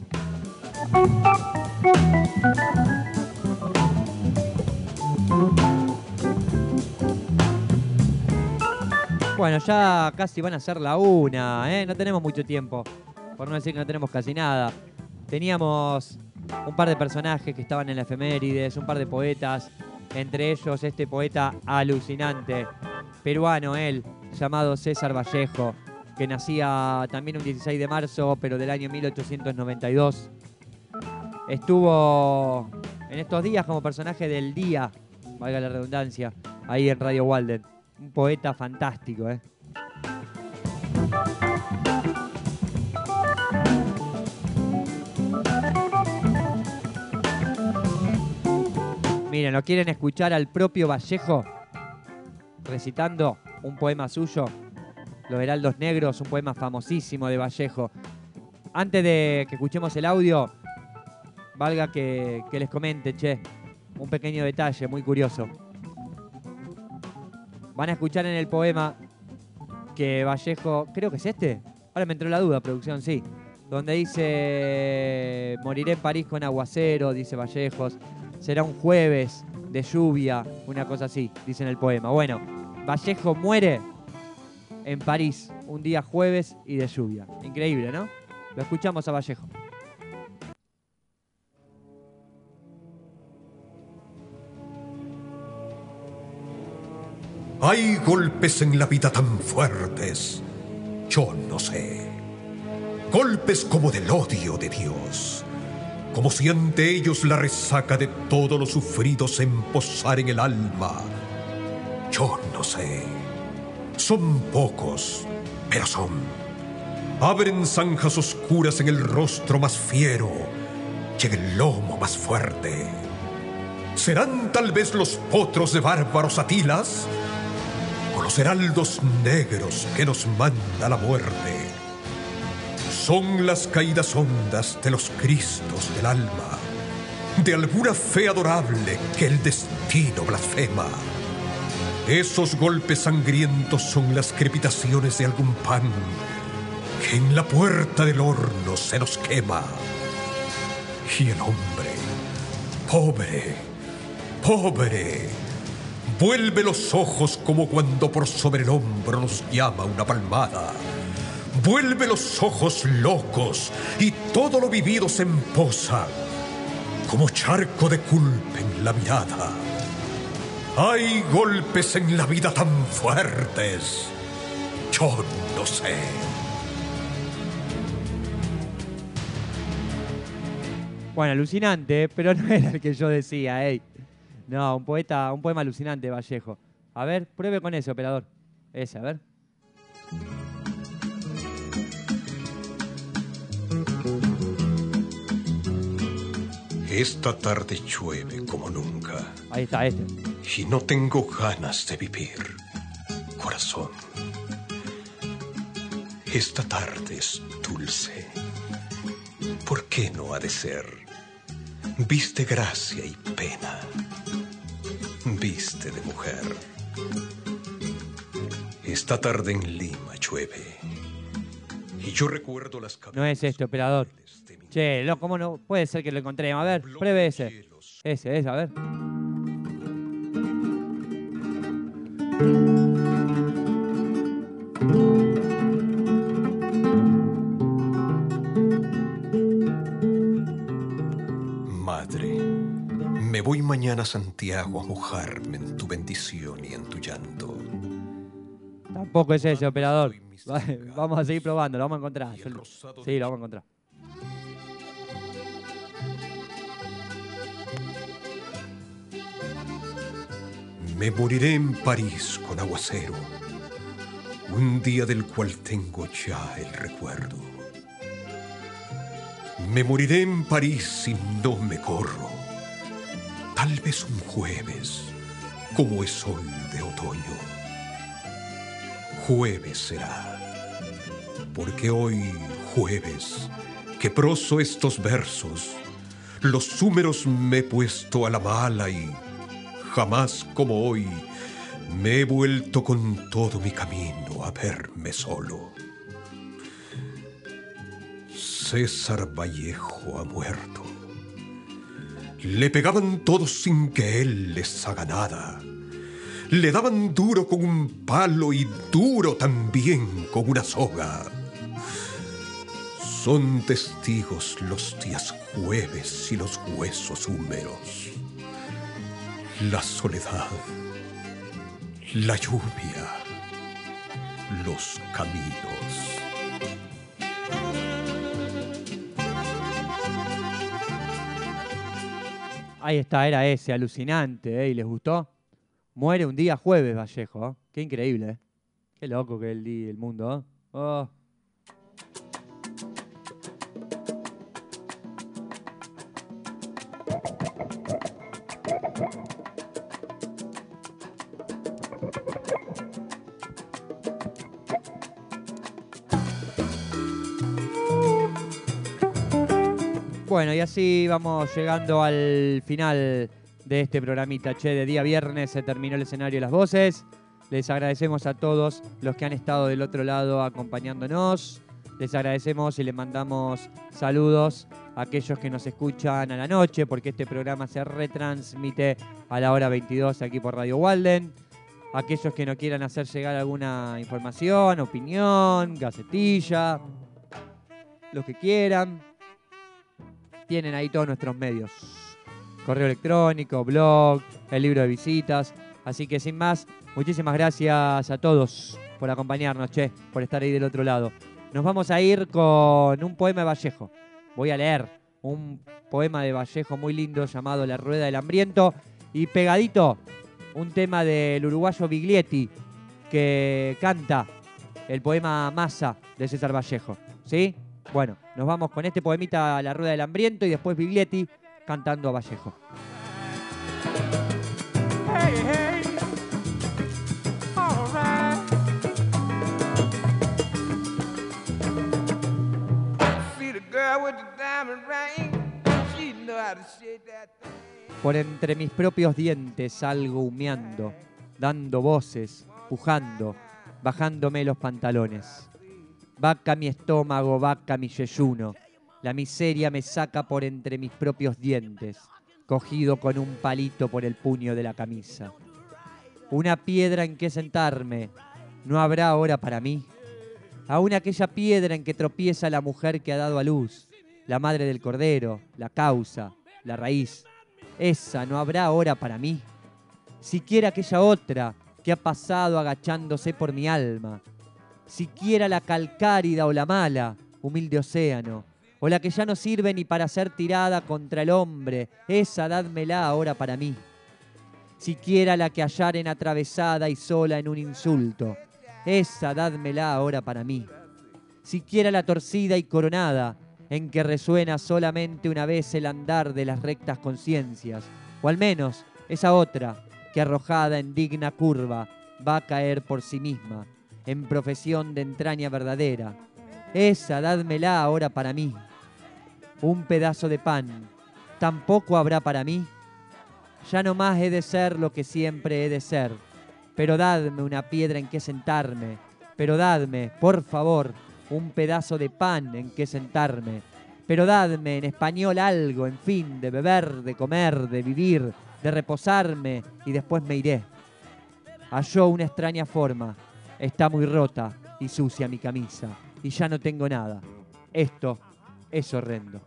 Speaker 8: Bueno, ya casi van a ser la una, ¿eh? No tenemos mucho tiempo, por no decir que no tenemos casi nada. Teníamos un par de personajes que estaban en la efemérides, un par de poetas, entre ellos este poeta alucinante, peruano él, llamado César Vallejo, que nacía también un dieciséis de marzo, pero del año mil ochocientos noventa y dos. Estuvo en estos días como personaje del día, valga la redundancia, ahí en Radio Walden. Un poeta fantástico, ¿eh? Miren, ¿lo quieren escuchar al propio Vallejo recitando un poema suyo? Los Heraldos Negros, un poema famosísimo de Vallejo. Antes de que escuchemos el audio, valga que, que les comente, che, un pequeño detalle muy curioso. van a escuchar en el poema que Vallejo, creo que es este, ahora me entró la duda, producción, sí, donde dice, moriré en París con aguacero, dice Vallejos, será un jueves de lluvia, una cosa así, dice en el poema. Bueno, Vallejo muere en París, un día jueves y de lluvia. Increíble, ¿no? Lo escuchamos a Vallejo.
Speaker 18: Hay golpes en la vida tan fuertes, yo no sé. Golpes como del odio de Dios, como si ante ellos la resaca de todo lo sufrido se emposara en el alma. Yo no sé. Son pocos, pero son. Abren zanjas oscuras en el rostro más fiero y en el lomo más fuerte. ¿Serán tal vez los potros de bárbaros Atilas? ¿O los heraldos negros que nos manda la muerte? Son las caídas hondas de los cristos del alma, de alguna fe adorable que el destino blasfema. Esos golpes sangrientos son las crepitaciones de algún pan que en la puerta del horno se nos quema. Y el hombre, pobre, pobre, vuelve los ojos como cuando por sobre el hombro nos llama una palmada. Vuelve los ojos locos y todo lo vivido se emposa como charco de culpa en la mirada. Hay golpes en la vida tan fuertes, yo no sé.
Speaker 8: Bueno, alucinante, pero no era el que yo decía, ey. No, un poeta, un poema alucinante, Vallejo. A ver, pruebe con ese, operador. Ese, a ver.
Speaker 18: Esta tarde llueve como nunca.
Speaker 8: Ahí está, este.
Speaker 18: Y no tengo ganas de vivir, corazón. Esta tarde es dulce. ¿Por qué no ha de ser? Viste gracia y pena. Viste de mujer. Esta tarde en Lima llueve. Y yo recuerdo las
Speaker 8: No es este, operador. Che, lo, ¿cómo no? Puede ser que lo encontremos. A ver, pruebe ese. Ese, ese, a ver.
Speaker 18: Madre, me voy mañana a Santiago a mojarme en tu bendición y en tu llanto.
Speaker 8: Tampoco es ese, operador. Vamos a seguir probando, lo vamos a encontrar. Sí, lo vamos a encontrar.
Speaker 18: Me moriré en París con aguacero, un día del cual tengo ya el recuerdo. Me moriré en París si no me corro, tal vez un jueves, como es sol de otoño. Jueves será, porque hoy jueves, que proso estos versos, los húmeros me he puesto a la mala y jamás como hoy me he vuelto con todo mi camino a verme solo. César Vallejo ha muerto. Le pegaban todos sin que él les haga nada. Le daban duro con un palo y duro también con una soga. Son testigos los días jueves y los huesos húmeros. La soledad, la lluvia, los caminos.
Speaker 8: Ahí está, era ese, alucinante, ¿eh? ¿Y les gustó? Muere un día jueves, Vallejo, ¿eh? Qué increíble, ¿eh? Qué loco que es el, día, el mundo, ¿eh? Oh. Bueno, y así vamos llegando al final de este programita, che, de día viernes se terminó el escenario de las voces. Les agradecemos a todos los que han estado del otro lado acompañándonos. Les agradecemos y les mandamos saludos a aquellos que nos escuchan a la noche, porque este programa se retransmite a la hora veintidós aquí por Radio Walden. Aquellos que nos quieran hacer llegar alguna información, opinión, gacetilla, lo que quieran, tienen ahí todos nuestros medios. Correo electrónico, blog, el libro de visitas. Así que sin más, muchísimas gracias a todos por acompañarnos, che, por estar ahí del otro lado. Nos vamos a ir con un poema de Vallejo. Voy a leer un poema de Vallejo muy lindo llamado La Rueda del Hambriento. Y pegadito, un tema del uruguayo Biglietti que canta el poema Masa de César Vallejo. ¿Sí? Bueno, nos vamos con este poemita La Rueda del Hambriento y después Biglietti cantando a Vallejo.
Speaker 14: Hey, hey, all right. See the girl with the diamond ring, she know how to shake that thing.
Speaker 8: Por entre mis propios dientes salgo humeando, dando voces, pujando, bajándome los pantalones. Vaca mi estómago, vaca mi yeyuno, la miseria me saca por entre mis propios dientes, cogido con un palito por el puño de la camisa. Una piedra en que sentarme, ¿no habrá ahora para mí? Aún aquella piedra en que tropieza la mujer que ha dado a luz, la madre del cordero, la causa, la raíz. Esa no habrá ahora para mí. Siquiera aquella otra que ha pasado agachándose por mi alma. Siquiera la calcárida o la mala, humilde océano, o la que ya no sirve ni para ser tirada contra el hombre, esa dádmela ahora para mí. Siquiera la que hallaren atravesada y sola en un insulto, esa dádmela ahora para mí. Siquiera la torcida y coronada, en que resuena solamente una vez el andar de las rectas conciencias, o al menos esa otra que arrojada en digna curva va a caer por sí misma, en profesión de entraña verdadera. Esa dádmela ahora para mí. Un pedazo de pan, ¿tampoco habrá para mí? Ya no más he de ser lo que siempre he de ser, pero dadme una piedra en que sentarme, pero dadme, por favor, un pedazo de pan en que sentarme, pero dadme en español algo, en fin, de beber, de comer, de vivir, de reposarme y después me iré. Halló una extraña forma, está muy rota y sucia mi camisa y ya no tengo nada. Esto es horrendo.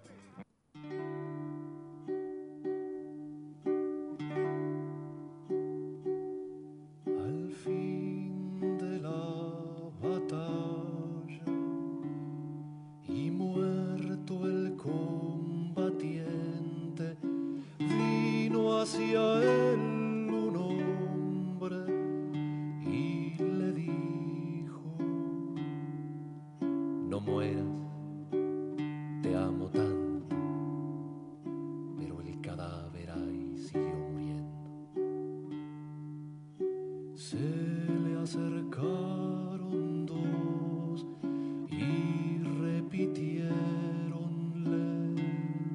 Speaker 18: Hacia él un hombre y le dijo: no mueras, te amo tanto. Pero el cadáver ahí siguió muriendo. Se le acercaron dos y repitiéronle: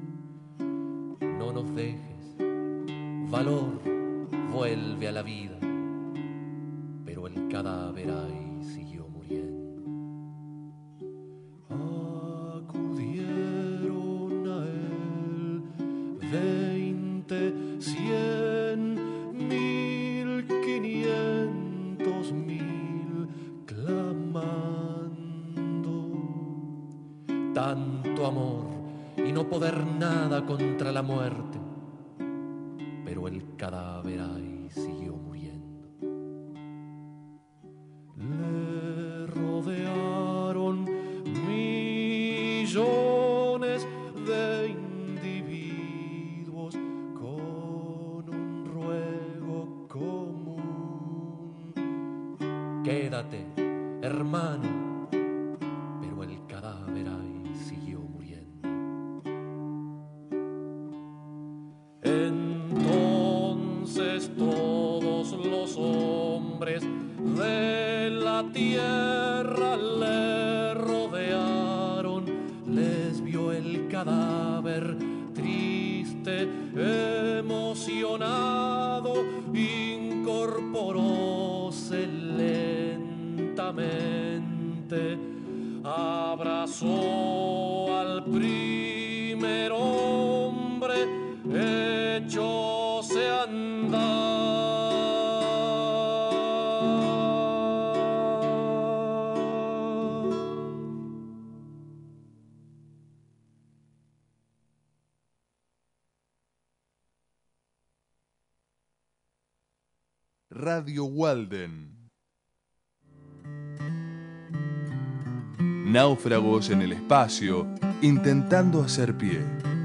Speaker 18: no nos dejes, valor, vuelve a la vida. Pero el cadáver ahí siguió muriendo. Acudieron a él veinte, cien, mil, quinientos mil, clamando. Tanto amor y no poder nada contra la muerte. Pero el cadáver ahí siguió muriendo. Le rodearon millones de individuos con un ruego común: quédate, hermano. Pero el cadáver ahí siguió muriendo. Entonces todos los hombres de la tierra le rodearon, les vio el cadáver triste, emocionado, incorporóse
Speaker 19: lentamente abrazó al primer hombre, echóse a andar.
Speaker 1: Radio Walden. Náufragos en el espacio, intentando hacer pie.